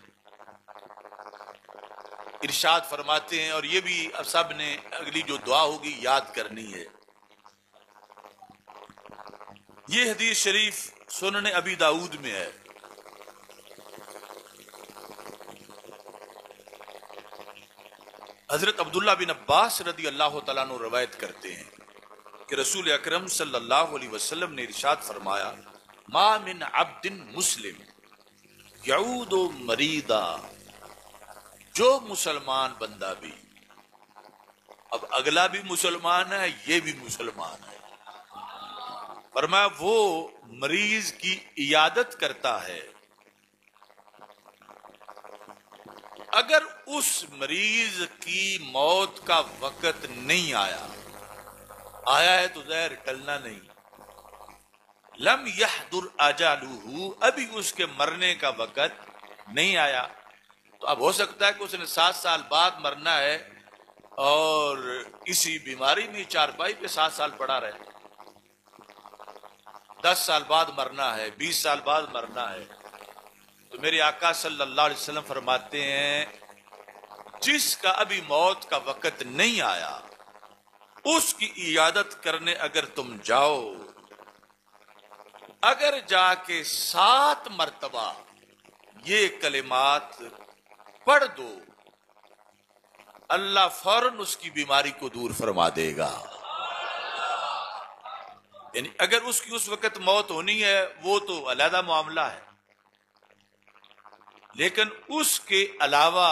ارشاد فرماتے ہیں، اور یہ بھی سب نے اگلی جو دعا ہوگی یاد کرنی ہے. یہ حدیث شریف سنن ابی داؤد میں ہے. حضرت عبداللہ بن عباس رضی اللہ تعالیٰ عنہ روایت کرتے ہیں کہ رسول اکرم صلی اللہ علیہ وسلم نے ارشاد فرمایا، ما من عبد مسلم یعود مریضا، جو مسلمان بندہ بھی، اب اگلا بھی مسلمان ہے یہ بھی مسلمان ہے، فرمایا وہ مریض کی عیادت کرتا ہے، اگر اس مریض کی موت کا وقت نہیں آیا ہے تو ظاہر ٹلنا نہیں، لم یحضر اجلہ، ابھی اس کے مرنے کا وقت نہیں آیا، تو اب ہو سکتا ہے کہ اس نے 7 سال بعد مرنا ہے اور اسی بیماری میں چارپائی پہ 7 سال پڑا رہے، 10 سال بعد مرنا ہے، 20 سال بعد مرنا ہے۔ تو میرے آقا صلی اللہ علیہ وسلم فرماتے ہیں جس کا ابھی موت کا وقت نہیں آیا اس کی عیادت کرنے اگر تم جاؤ، اگر جا کے 7 مرتبہ یہ کلمات پڑھ دو، اللہ فوراً اس کی بیماری کو دور فرما دے گا۔ یعنی اگر اس کی اس وقت موت ہونی ہے وہ تو علیحدہ معاملہ ہے، لیکن اس کے علاوہ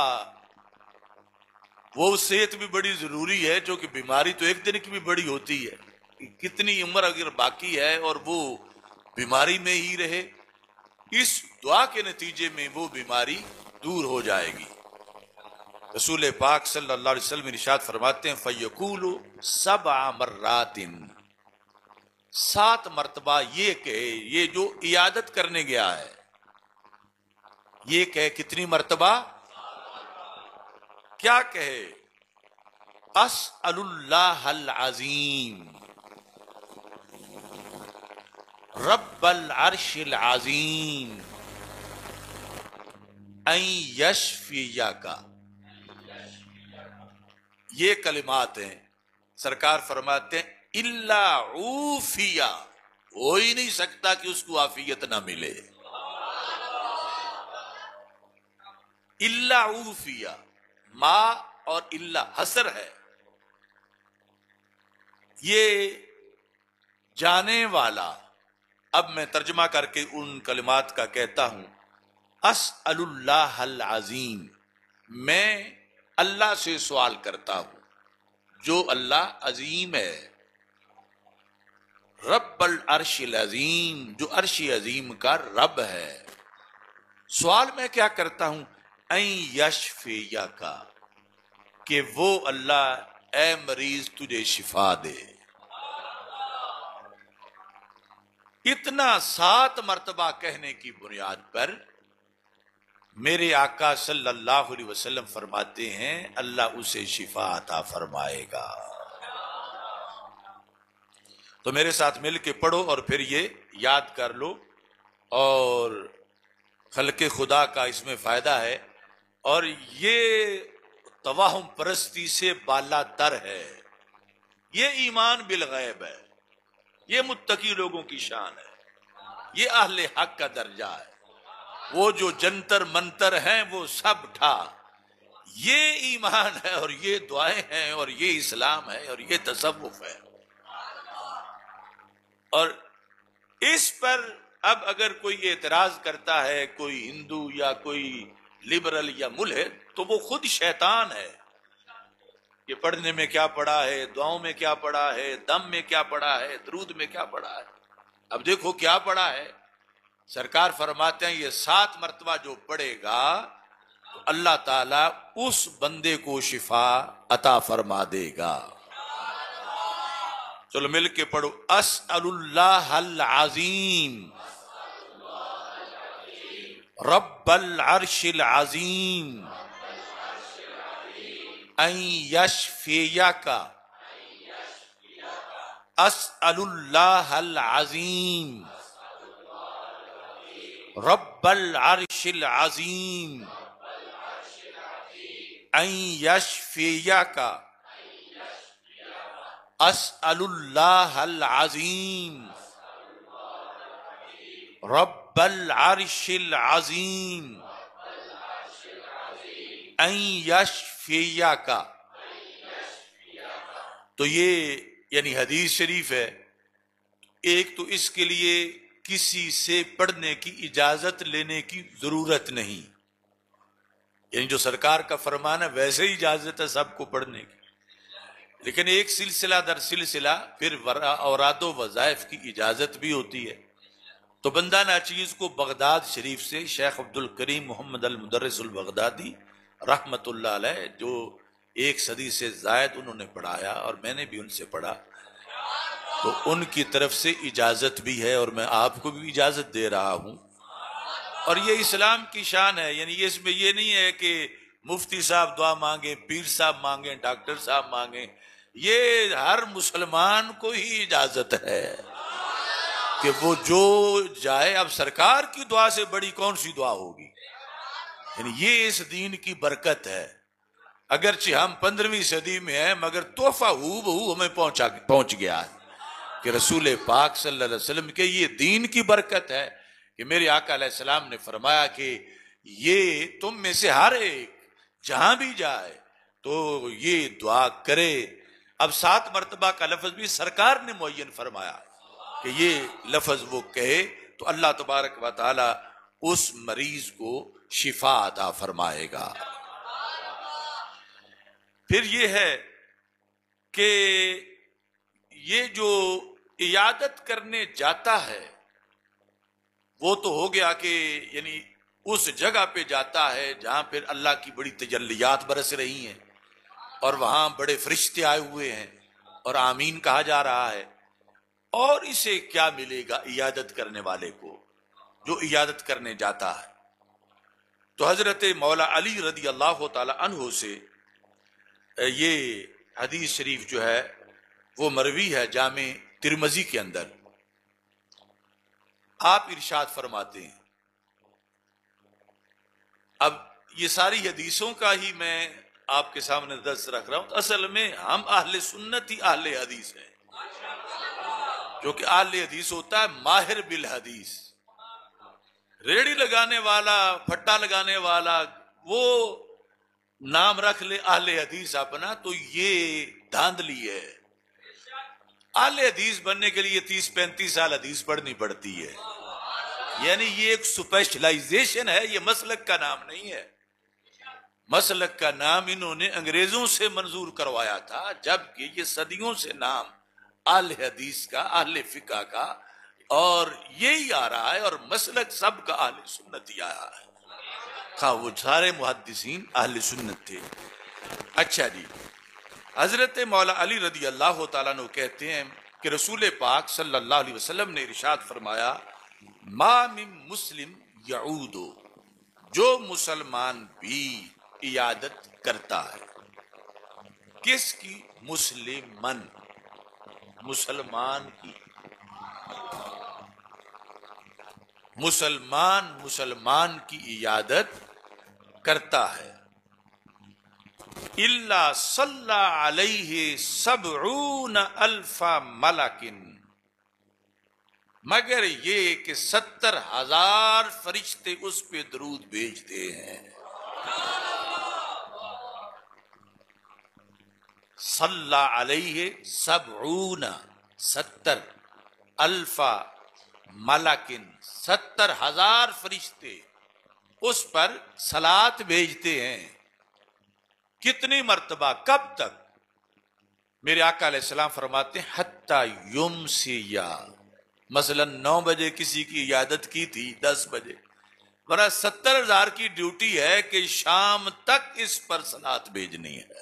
وہ صحت بھی بڑی ضروری ہے، جو کہ بیماری تو ایک دن کی بھی بڑی ہوتی ہے، کتنی عمر اگر باقی ہے اور وہ بیماری میں ہی رہے، اس دعا کے نتیجے میں وہ بیماری دور ہو جائے گی۔ رسول پاک صلی اللہ علیہ وسلم ارشاد فرماتے ہیں فَيَقُولُ 7 مرات، 7 مرتبہ یہ کہے، یہ جو عیادت کرنے گیا ہے یہ کہے، کتنی مرتبہ؟ کیا کہے؟ اسأل اللہ العظیم رب العرش العظیم ان یشفیک۔ یہ کلمات ہیں، سرکار فرماتے ہیں الا عوفیہ، ہو ہی نہیں سکتا کہ اس کو عافیت نہ ملے، الا عوفیہ، ما اور الا حسر ہے، یہ جانے والا۔ اب میں ترجمہ کر کے ان کلمات کا کہتا ہوں، اسأل اللہ العظیم، میں اللہ سے سوال کرتا ہوں جو اللہ عظیم ہے، رب العرش العظیم، جو عرش عظیم کا رب ہے۔ سوال میں کیا کرتا ہوں؟ ان یشفیک، کہ وہ اللہ اے مریض تجھے شفا دے۔ اتنا 7 مرتبہ کہنے کی بنیاد پر میرے آقا صلی اللہ علیہ وسلم فرماتے ہیں اللہ اسے شفا عطا فرمائے گا۔ تو میرے ساتھ مل کے پڑھو اور پھر یہ یاد کر لو، اور خلق خدا کا اس میں فائدہ ہے، اور یہ توہم پرستی سے بالا تر ہے، یہ ایمان بالغیب ہے، یہ متقی لوگوں کی شان ہے، یہ اہل حق کا درجہ ہے۔ وہ جو جنتر منتر ہیں وہ سب ٹھا، یہ ایمان ہے اور یہ دعائیں ہیں اور یہ اسلام ہے اور یہ تصوف ہے۔ اور اس پر اب اگر کوئی اعتراض کرتا ہے، کوئی ہندو یا کوئی لبرل یا ملحد، تو وہ خود شیطان ہے۔ یہ پڑھنے میں کیا پڑھا ہے، دعاؤں میں کیا پڑھا ہے، دم میں کیا پڑھا ہے، درود میں کیا پڑھا ہے؟ اب دیکھو کیا پڑھا ہے۔ سرکار فرماتے ہیں یہ 7 مرتبہ جو پڑھے گا تو اللہ تعالیٰ اس بندے کو شفا عطا فرما دے گا۔ چلو مل کے پڑھو، اسأل اللہ العظیم رب العرش العظیم ان یشفیک، اسأل اللہ العظیم رب العرش العظیم ان یشفیک، اسأل اللہ العظیم رب العرش العظیم ان یشفیک۔ تو یہ یعنی حدیث شریف ہے۔ ایک تو اس کے لیے کسی سے پڑھنے کی اجازت لینے کی ضرورت نہیں، یعنی جو سرکار کا فرمان ہے ویسے ہی اجازت ہے سب کو پڑھنے کی، لیکن ایک سلسلہ در سلسلہ پھر اوراد و وظائف کی اجازت بھی ہوتی ہے۔ تو بندہ ناچیز کو بغداد شریف سے شیخ عبد الکریم محمد المدرس البغدادی رحمت اللہ علیہ، جو 1 صدی سے زائد انہوں نے پڑھایا اور میں نے بھی ان سے پڑھا، تو ان کی طرف سے اجازت بھی ہے اور میں آپ کو بھی اجازت دے رہا ہوں اور یہ اسلام کی شان ہے، یعنی اس میں یہ نہیں ہے کہ مفتی صاحب دعا مانگیں، پیر صاحب مانگیں، ڈاکٹر صاحب مانگیں، یہ ہر مسلمان کو ہی اجازت ہے کہ وہ جو جائے۔ اب سرکار کی دعا سے بڑی کون سی دعا ہوگی؟ یعنی یہ اس دین کی برکت ہے۔ اگرچہ ہم 15ویں صدی میں ہیں مگر تحفہ ہو ہمیں پہنچ گیا ہے کہ رسول پاک صلی اللہ علیہ وسلم کے یہ دین کی برکت ہے کہ میرے آقا علیہ السلام نے فرمایا کہ یہ تم میں سے ہر ایک جہاں بھی جائے تو یہ دعا کرے۔ اب 7 مرتبہ کا لفظ بھی سرکار نے معین فرمایا کہ یہ لفظ وہ کہے تو اللہ تبارک و تعالی اس مریض کو شفا عطا فرمائے گا۔ پھر یہ ہے کہ یہ جو عیادت کرنے جاتا ہے وہ تو ہو گیا کہ یعنی اس جگہ پہ جاتا ہے جہاں پھر اللہ کی بڑی تجلیات برس رہی ہیں اور وہاں بڑے فرشتے آئے ہوئے ہیں اور آمین کہا جا رہا ہے۔ اور اسے کیا ملے گا عیادت کرنے والے کو جو عیادت کرنے جاتا ہے؟ تو حضرت مولا علی رضی اللہ تعالی عنہ سے یہ حدیث شریف جو ہے وہ مروی ہے جامع ترمذی کے اندر۔ آپ ارشاد فرماتے ہیں، اب یہ ساری حدیثوں کا ہی میں آپ کے سامنے درس رکھ رہا ہوں، اصل میں ہم اہل سنت ہی اہل حدیث ہیں، جو کہ اہل حدیث ہوتا ہے ماہر بالحدیث۔ ریڑی لگانے والا، پھٹا لگانے والا وہ نام رکھ لے اہل حدیث اپنا تو یہ دھاندلی ہے۔ اہل حدیث بننے کے لیے 30-35 سال حدیث پڑھنی پڑتی ہے، یعنی یہ ایک سپیشلائزیشن ہے، یہ مسلک کا نام نہیں ہے۔ مسلک کا نام انہوں نے انگریزوں سے منظور کروایا تھا، جبکہ یہ صدیوں سے نام اہل حدیث کا، اہل فقہ کا اور یہی آ رہا ہے، اور مسلک سب کا اہل سنت ہی آیا ہے، ہاں وہ سارے محدثین اہل سنت تھے۔ اچھا جی، حضرت مولا علی رضی اللہ تعالیٰ عنہ کہتے ہیں کہ رسول پاک صلی اللہ علیہ وسلم نے ارشاد فرمایا، ما من مسلم یعود، جو مسلمان بھی عیادت کرتا ہے، کس کی؟ مسلمن، مسلمان کی، مسلمان کی عیادت کرتا ہے، الا صلی علیہ 70,000 ملک، مگر یہ کہ 70,000 فرشتے اس پہ درود بھیجتے ہیں۔ صلی علیہ 70,000 ملک، 70,000 فرشتے اس پر صلات بھیجتے ہیں۔ کتنی مرتبہ؟ کب تک؟ میرے آقا علیہ السلام فرماتے ہیں حتی یمسیا، مثلا 9 بجے کسی کی عیادت کی تھی، 10 بجے، ورنہ 70,000 کی ڈیوٹی ہے کہ شام تک اس پر صلات بھیجنی ہے۔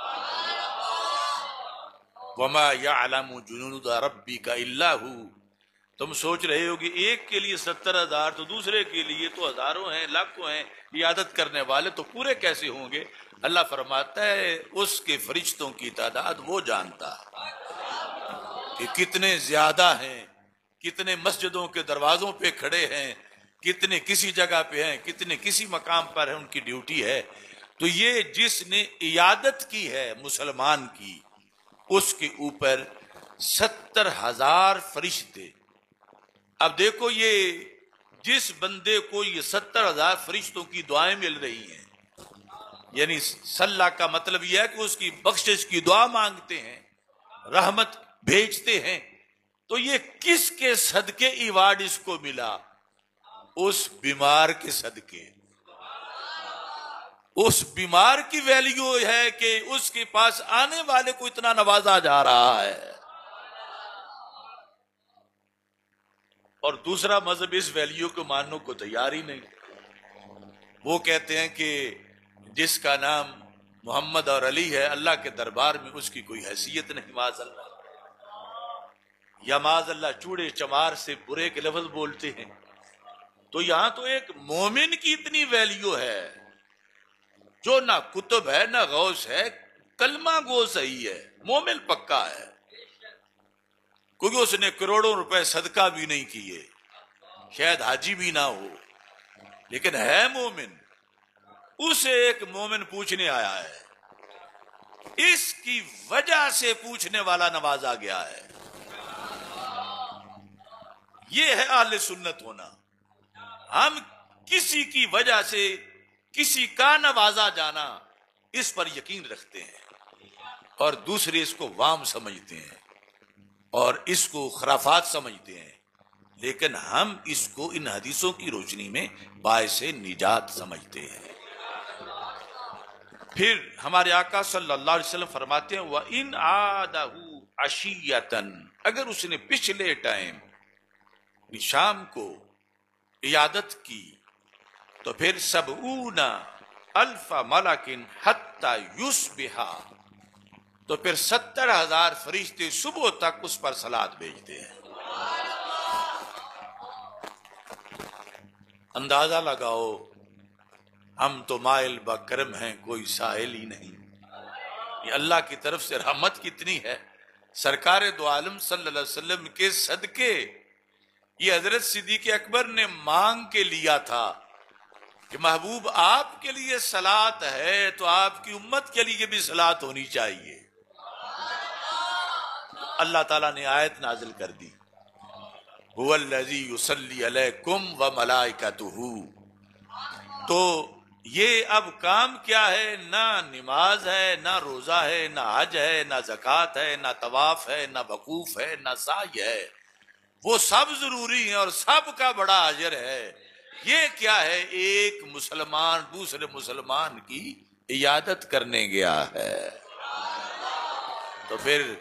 وما یعلم جنود ربک الا ھو، تم سوچ رہے ہو کہ ایک کے لیے 70,000 تو دوسرے کے لیے تو ہزاروں ہیں، لاکھوں ہیں عیادت کرنے والے، تو پورے کیسے ہوں گے؟ اللہ فرماتا ہے اس کے فرشتوں کی تعداد وہ جانتا ہے کہ کتنے زیادہ ہیں، کتنے مسجدوں کے دروازوں پہ کھڑے ہیں، کتنے کسی جگہ پہ ہیں، کتنے کسی مقام پر ہیں، ان کی ڈیوٹی ہے۔ تو یہ جس نے عیادت کی ہے مسلمان کی، اس کے اوپر 70,000 فرشتے۔ اب دیکھو یہ جس بندے کو یہ 70,000 فرشتوں کی دعائیں مل رہی ہیں، یعنی صلی کا مطلب یہ ہے کہ اس کی بخشش کی دعا مانگتے ہیں، رحمت بھیجتے ہیں، تو یہ کس کے صدقے ایوارڈ اس کو ملا؟ اس بیمار کے صدقے۔ اس بیمار کی ویلیو ہے کہ اس کے پاس آنے والے کو اتنا نوازا جا رہا ہے، اور دوسرا مذہب اس ویلیو کو ماننے کو تیار ہی نہیں۔ وہ کہتے ہیں کہ جس کا نام محمد اور علی ہے، اللہ کے دربار میں اس کی کوئی حیثیت نہیں، معاذ اللہ، یا معاذ اللہ چوڑے چمار سے برے کے لفظ بولتے ہیں۔ تو یہاں تو ایک مومن کی اتنی ویلیو ہے جو نہ کتب ہے نہ غوث ہے، کلمہ گو صحیح ہے، مومن پکا ہے، کیونکہ اس نے کروڑوں روپے صدقہ بھی نہیں کیے، شاید حاجی بھی نہ ہو، لیکن ہے مومن۔ اسے ایک مومن پوچھنے آیا ہے، اس کی وجہ سے پوچھنے والا نوازا گیا ہے۔ یہ ہے اہل سنت ہونا۔ ہم کسی کی وجہ سے کسی کا نوازا جانا اس پر یقین رکھتے ہیں، اور دوسرے اس کو وام سمجھتے ہیں اور اس کو خرافات سمجھتے ہیں، لیکن ہم اس کو ان حدیثوں کی روشنی میں باعث نجات سمجھتے ہیں۔ پھر ہمارے آقا صلی اللہ علیہ وسلم فرماتے ہیں وَإِنْ عَادَهُ عَشِيَّةً، اگر اس نے پچھلے ٹائم شام کو عیادت کی تو پھر 70,000 ملک حتی یصبح، تو پھر 70,000 فرشتے صبح تک اس پر صلوات بھیجتے ہیں۔ اندازہ لگاؤ، ہم تو مائل بکرم ہیں، کوئی سائل ہی نہیں۔ یہ اللہ کی طرف سے رحمت کتنی ہے۔ سرکار دو عالم صلی اللہ علیہ وسلم کے صدقے یہ حضرت صدیق اکبر نے مانگ کے لیا تھا کہ محبوب آپ کے لیے صلات ہے تو آپ کی امت کے لیے بھی صلات ہونی چاہیے۔ اللہ تعالیٰ نے آیت نازل کر دی، هو الذی یصلی علیکم وملائکتہ۔ تو یہ اب کام کیا ہے؟ نہ نماز ہے، نہ روزہ ہے، نہ حج ہے، نہ زکوٰۃ ہے، نہ طواف ہے، نہ وقوف ہے، نہ سعی ہے، وہ سب ضروری ہیں اور سب کا بڑا اجر ہے۔ یہ کیا ہے؟ ایک مسلمان دوسرے مسلمان کی عیادت کرنے گیا ہے۔ تو پھر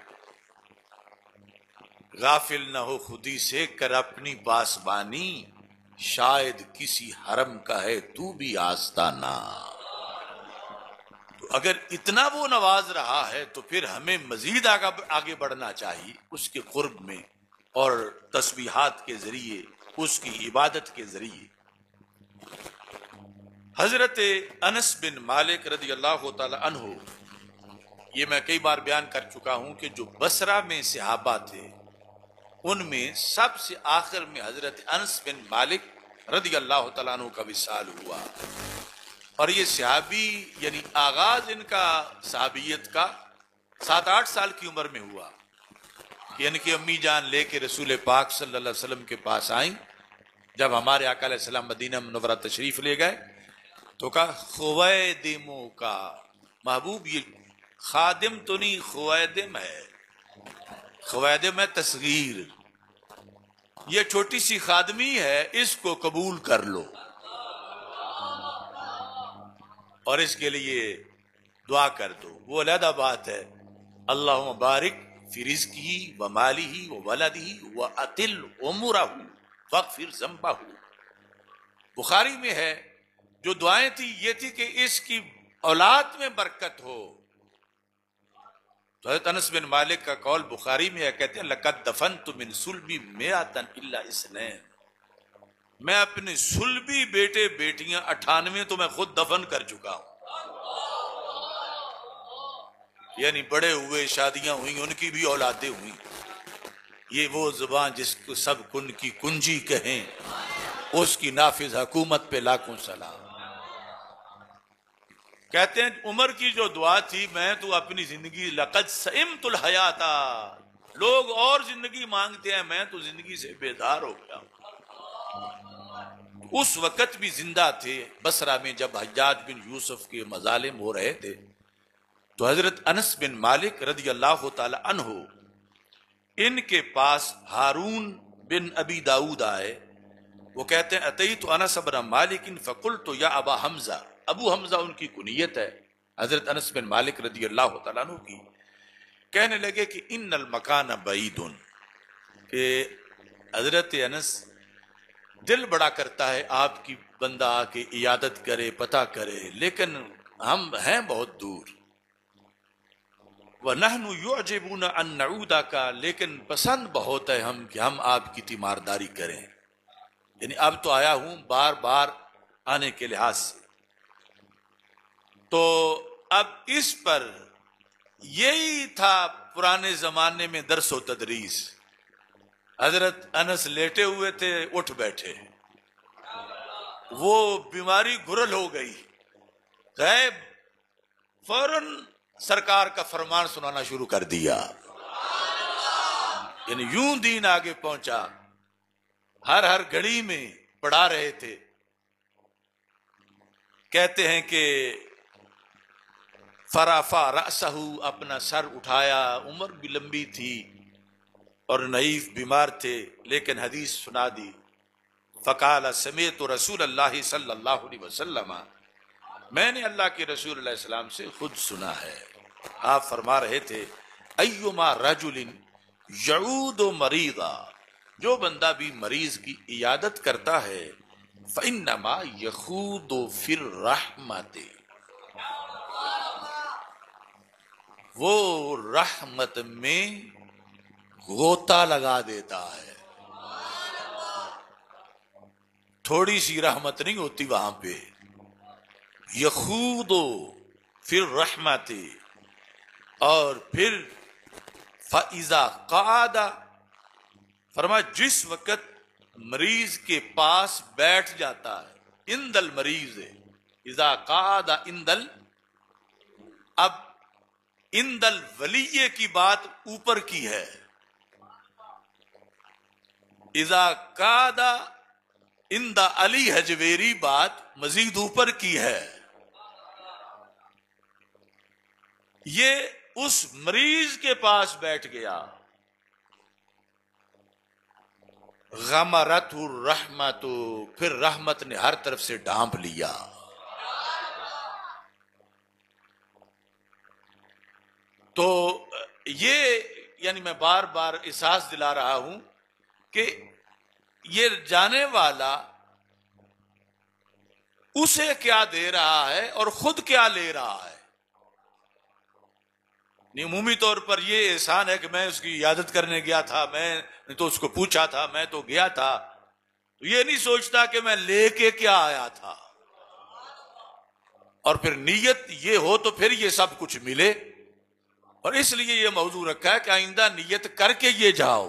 غافل نہ ہو خودی سے، کر اپنی پاسبانی، شاید کسی حرم کا ہے تو بھی آستانہ۔ تو اگر اتنا وہ نواز رہا ہے تو پھر ہمیں مزید آگے بڑھنا چاہیے اس کے قرب میں، اور تسبیحات کے ذریعے، اس کی عبادت کے ذریعے۔ حضرت انس بن مالک رضی اللہ تعالی عنہ، یہ میں کئی بار بیان کر چکا ہوں کہ جو بصرہ میں صحابہ تھے ان میں سب سے آخر میں حضرت انس بن مالک رضی اللہ تعالیٰ عنہ کا وصال ہوا، اور یہ صحابی یعنی آغاز ان کا صحابیت کا 7-8 سال کی عمر میں ہوا، یعنی کہ امی جان لے کے رسول پاک صلی اللہ علیہ وسلم کے پاس آئیں۔ جب ہمارے آقا علیہ السلام مدینہ منورہ تشریف لے گئے تو کہا خویدموں کا، محبوب یہ خادم تو نہیں خویدم ہے، خویدم ہے تصغیر، یہ چھوٹی سی خادمی ہے، اس کو قبول کر لو اور اس کے لیے دعا کر دو۔ وہ علیحدہ بات ہے، اللہم بارک فی رزقہ و مالہ و ولدہ و اطل عمرہ واغفر ذنبہ۔ بخاری میں ہے جو دعائیں تھی یہ تھی کہ اس کی اولاد میں برکت ہو۔ تو حضرت انس بن مالک کا قول بخاری میں ہے، کہتے ہیں لقد دفنت من صلبی مئۃ الا اثنین، میں اپنے صلبی بیٹے بیٹیاں 98 تو میں خود دفن کر چکا ہوں۔ یعنی بڑے ہوئے، شادیاں ہوئیں، ان کی بھی اولادیں ہوئیں۔ یہ وہ زبان جس کو سب کن کی کنجی کہیں، اس کی نافذ حکومت پہ لاکھوں سلام۔ کہتے ہیں عمر کی جو دعا تھی، میں تو اپنی زندگی لقد سئمت الحیات، لوگ اور زندگی مانگتے ہیں، میں تو زندگی سے بیدار ہو گیا ہوں۔ اس وقت بھی زندہ تھے بصرہ میں جب حجاج بن یوسف کے مظالم ہو رہے تھے، تو حضرت انس بن مالک رضی اللہ تعالی عنہ ان کے پاس ہارون بن ابی داؤد آئے۔ وہ کہتے ہیں اتیت انس بن مالک فقلت یا ابا حمزہ، ابو حمزہ ان کی کنیت ہے حضرت انس بن مالک رضی اللہ تعالیٰ عنہ کی۔ کہنے لگے کہ ان المکان بعید، کہ حضرت انس دل بڑا کرتا ہے آپ کی بندہ آ کے عیادت کرے، پتہ کرے، لیکن ہم ہیں بہت دور۔ وَنَحْنُ يُعْجِبُونَ أَن نَّعُودَكَ، لیکن پسند بہت ہے ہم کہ ہم آپ کی تیمارداری کریں۔ یعنی اب تو آیا ہوں بار بار آنے کے لحاظ سے. تو اب اس پر یہی تھا پرانے زمانے میں درس و تدریس. حضرت انس لیٹے ہوئے تھے، اٹھ بیٹھے، وہ بیماری گھرل ہو گئی، غیب، فوراً سرکار کا فرمان سنانا شروع کر دیا. یعنی یوں دین آگے پہنچا. ہر گھڑی میں پڑھا رہے تھے. کہتے ہیں کہ فرافا رأسہ، اپنا سر اٹھایا. عمر بھی لمبی تھی اور نحیف بیمار تھے، لیکن حدیث سنا دی. فقال سمعت رسول اللہ صلی اللہ علیہ وسلم، میں نے اللہ کے رسول علیہ السلام سے خود سنا ہے. آپ فرما رہے تھے ایما رجل یعود مریضا، جو بندہ بھی مریض کی عیادت کرتا ہے، فإنما یخوض فی الرحمت، وہ رحمت میں غوطہ لگا دیتا ہے. تھوڑی سی رحمت نہیں ہوتی وہاں پہ. یخوض فی الرحمت، اور پھر فَإِذَا قَعَدَ، فرمایا جس وقت مریض کے پاس بیٹھ جاتا ہے، عند المریض، اذا قعد عند اب عند الولی کی بات اوپر کی ہے، اذا قعد عند علی حجویری بات مزید اوپر کی ہے. یہ اس مریض کے پاس بیٹھ گیا، غمرت الرحمت، پھر رحمت نے ہر طرف سے ڈھانپ لیا. تو یہ یعنی میں بار بار احساس دلا رہا ہوں کہ یہ جانے والا اسے کیا دے رہا ہے اور خود کیا لے رہا ہے. عمومی طور پر یہ احسان ہے کہ میں اس کی عیادت کرنے گیا تھا، میں نے تو اس کو پوچھا تھا، میں تو گیا تھا. یہ نہیں سوچتا کہ میں لے کے کیا آیا تھا. اور پھر نیت یہ ہو تو پھر یہ سب کچھ ملے. اور اس لیے یہ موضوع رکھا ہے کہ آئندہ نیت کر کے یہ جاؤ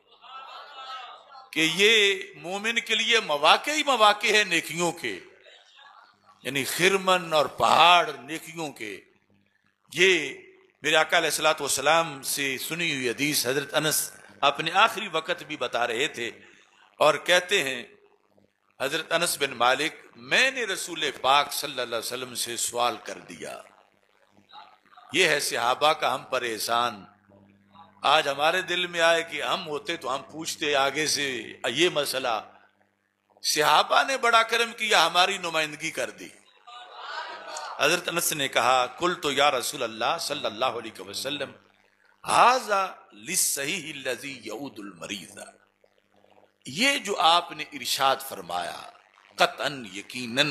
کہ یہ مومن کے لیے مواقع ہی مواقع ہے نیکیوں کے، یعنی خرمن اور پہاڑ نیکیوں کے. یہ میرے آقا علیہ الصلوۃ والسلام سے سنی ہوئی حدیث حضرت انس اپنے آخری وقت بھی بتا رہے تھے، اور کہتے ہیں حضرت انس بن مالک، میں نے رسول پاک صلی اللہ علیہ وسلم سے سوال کر دیا. یہ ہے صحابہ کا ہم پر احسان. آج ہمارے دل میں آئے کہ ہم ہوتے تو ہم پوچھتے آگے سے یہ مسئلہ. صحابہ نے بڑا کرم کیا، ہماری نمائندگی کر دی. حضرت انس نے کہا قلت یا رسول اللہ صلی اللہ علیہ وسلم ھذا للصحیح الذی یعود المریض، یہ جو آپ نے ارشاد فرمایا قطعا یقیناً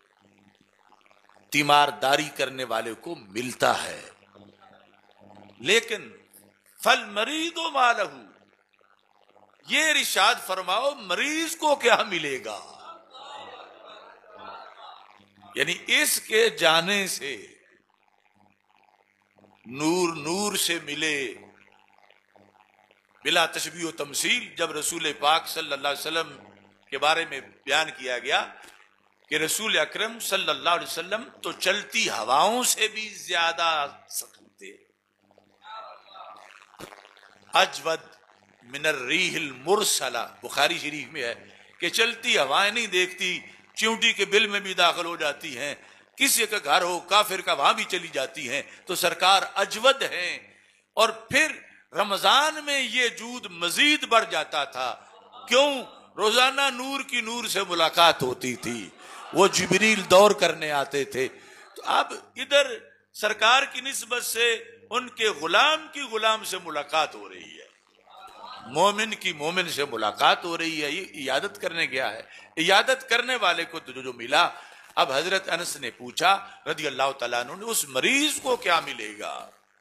تیمارداری کرنے والے کو ملتا ہے، لیکن فالمریض ما لہ، یہ ارشاد فرماؤ مریض کو کیا ملے گا. یعنی اس کے جانے سے نور نور سے ملے بلا تشبیہ و تمثیل. جب رسول پاک صلی اللہ علیہ وسلم کے بارے میں بیان کیا گیا کہ رسول اکرم صلی اللہ علیہ وسلم تو چلتی ہواؤں سے بھی زیادہ سخت تھے، اجود من الریح المرسلہ، بخاری شریف میں ہے کہ چلتی ہوائیں نہیں دیکھتی، چیونٹی کے بل میں بھی داخل ہو جاتی ہیں، کسی کا گھر ہو کافر کا وہاں بھی چلی جاتی ہیں. تو سرکار اجود ہیں. اور پھر رمضان میں یہ جود مزید بڑھ جاتا تھا. کیوں؟ روزانہ نور کی نور سے ملاقات ہوتی تھی، وہ جبریل دور کرنے آتے تھے. تو اب ادھر سرکار کی نسبت سے ان کے غلام کی غلام سے ملاقات ہو رہی ہے، مومن کی مومن سے ملاقات ہو رہی ہے. یہ عیادت کرنے گیا ہے، عیادت کرنے والے کو تو جو ملا. اب حضرت انس نے پوچھا رضی اللہ تعالیٰ عنہ نے اس مریض کو کیا ملے گا.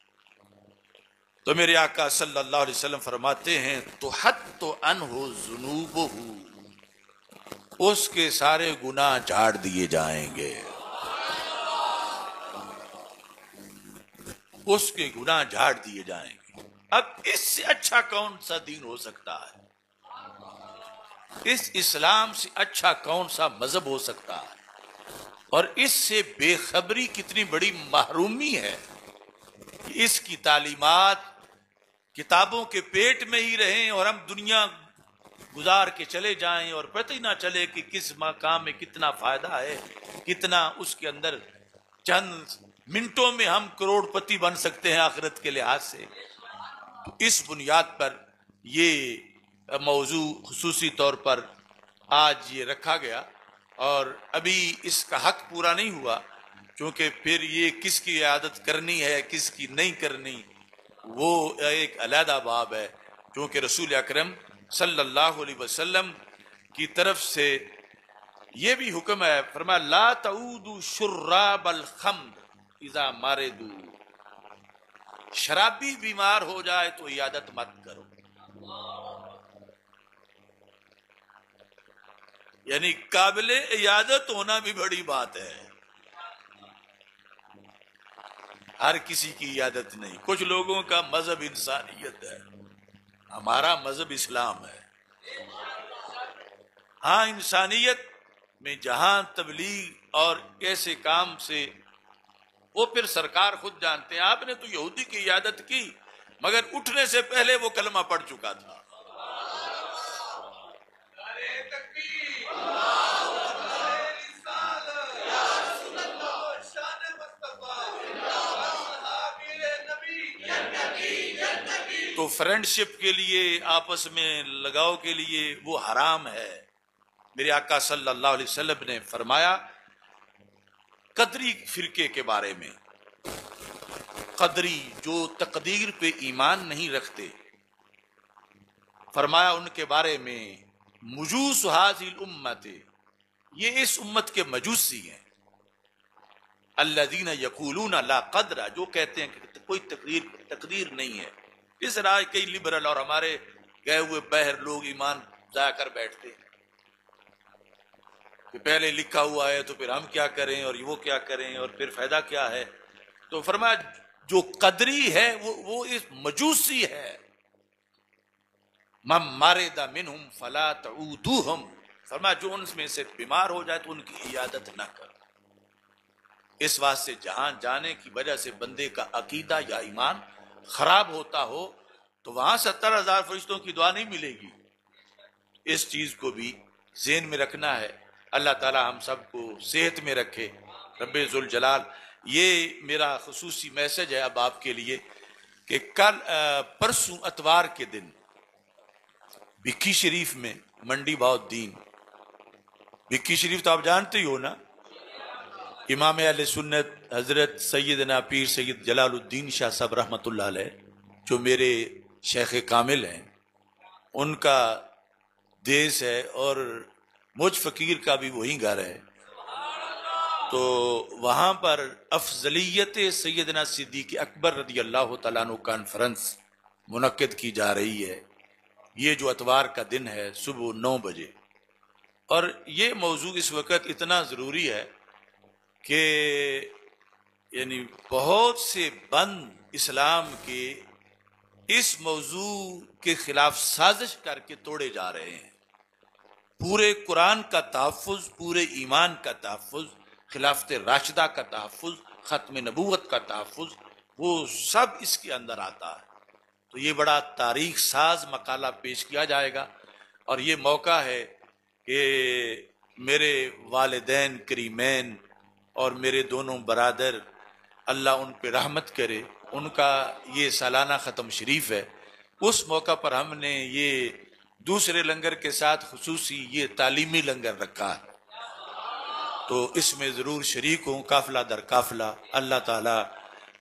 تو میرے آقا صلی اللہ علیہ وسلم فرماتے ہیں تحط عنہ ذنوبہ، اس کے سارے گناہ جھاڑ دیے جائیں گے، اس کے گناہ جھاڑ دیے جائیں گے۔ اب اس سے اچھا کون سا دین ہو سکتا ہے؟ اس اسلام سے اچھا کون سا مذہب ہو سکتا ہے؟ اور اس سے بے خبری کتنی بڑی محرومی ہے کہ اس کی تعلیمات کتابوں کے پیٹ میں ہی رہیں اور ہم دنیا گزار کے چلے جائیں اور پتہ ہی نہ چلے کہ کس مقام میں کتنا فائدہ ہے، کتنا اس کے اندر چند منٹوں میں ہم کروڑ پتی بن سکتے ہیں آخرت کے لحاظ سے۔ تو اس بنیاد پر یہ موضوع خصوصی طور پر آج یہ رکھا گیا، اور ابھی اس کا حق پورا نہیں ہوا، کیونکہ پھر یہ کس کی عادت کرنی ہے کس کی نہیں کرنی وہ ایک علیحدہ باب ہے، کیونکہ رسول اکرم صلی اللہ علیہ وسلم کی طرف سے یہ بھی حکم ہے، فرمایا لا تعودوا شراب الخمر اذا مردوا، شرابی بیمار ہو جائے تو عیادت مت کرو۔ یعنی قابل عیادت ہونا بھی بڑی بات ہے، ہر کسی کی عیادت نہیں۔ کچھ لوگوں کا مذہب انسانیت ہے، ہمارا مذہب اسلام ہے۔ ہاں انسانیت میں جہاں تبلیغ اور ایسے کام سے، وہ پھر سرکار خود جانتے ہیں، آپ نے تو یہودی کی عیادت کی مگر اٹھنے سے پہلے وہ کلمہ پڑھ چکا تھا۔ تو فرینڈشپ کے لیے، آپس میں لگاؤ کے لیے وہ حرام ہے۔ میرے آقا صلی اللہ علیہ وسلم نے فرمایا قدری فرقے کے بارے میں، قدری جو تقدیر پہ ایمان نہیں رکھتے، فرمایا ان کے بارے میں مجوس هذه الامت، یہ اس امت کے مجوسی ہیں، الذین یقولون لا قدر، جو کہتے ہیں کہ کوئی تقدیر نہیں ہے۔ اس طرح کئی لبرل اور ہمارے گئے ہوئے بہر لوگ ایمان ضائع کر بیٹھتے ہیں کہ پہلے لکھا ہوا ہے تو پھر ہم کیا کریں اور وہ کیا کریں اور پھر فائدہ کیا ہے۔ تو فرمایا جو قدری ہے وہ اس مجوسی ہے، من مرض منہم فلا تعودوہم، فرمایا جو ان میں سے بیمار ہو جائے تو ان کی عیادت نہ کرو۔ اس واسطے جہاں جانے کی وجہ سے بندے کا عقیدہ یا ایمان خراب ہوتا ہو تو وہاں 70,000 فرشتوں کی دعا نہیں ملے گی۔ اس چیز کو بھی ذہن میں رکھنا ہے۔ اللہ تعالی ہم سب کو صحت میں رکھے، رب ذوالجلال۔ یہ میرا خصوصی میسج ہے اب آپ کے لیے کہ کل پرسوں اتوار کے دن بھکی شریف میں منڈی بہت دین، بھکی شریف تو آپ جانتے ہی ہو نا، امام اہل سنت حضرت سیدنا پیر سید جلال الدین شاہ صاحب رحمۃ اللہ علیہ، جو میرے شیخ کامل ہیں، ان کا دیس ہے اور مجھ فقیر کا بھی وہی گھر ہے۔ تو وہاں پر افضلیت سیدنا صدیق اکبر رضی اللہ تعالیٰ عنہ کانفرنس منعقد کی جا رہی ہے، یہ جو اتوار کا دن ہے صبح 9 بجے۔ اور یہ موضوع اس وقت اتنا ضروری ہے کہ یعنی بہت سے بند اسلام کے اس موضوع کے خلاف سازش کر کے توڑے جا رہے ہیں۔ پورے قرآن کا تحفظ، پورے ایمان کا تحفظ، خلافت راشدہ کا تحفظ، ختم نبوت کا تحفظ، وہ سب اس کے اندر آتا ہے۔ تو یہ بڑا تاریخ ساز مقالہ پیش کیا جائے گا، اور یہ موقع ہے کہ میرے والدین کریمین اور میرے دونوں برادر، اللہ ان پہ رحمت کرے، ان کا یہ سالانہ ختم شریف ہے۔ اس موقع پر ہم نے یہ دوسرے لنگر کے ساتھ خصوصی یہ تعلیمی لنگر رکھا ہے، تو اس میں ضرور شریک ہوں، قافلہ در قافلہ۔ اللہ تعالیٰ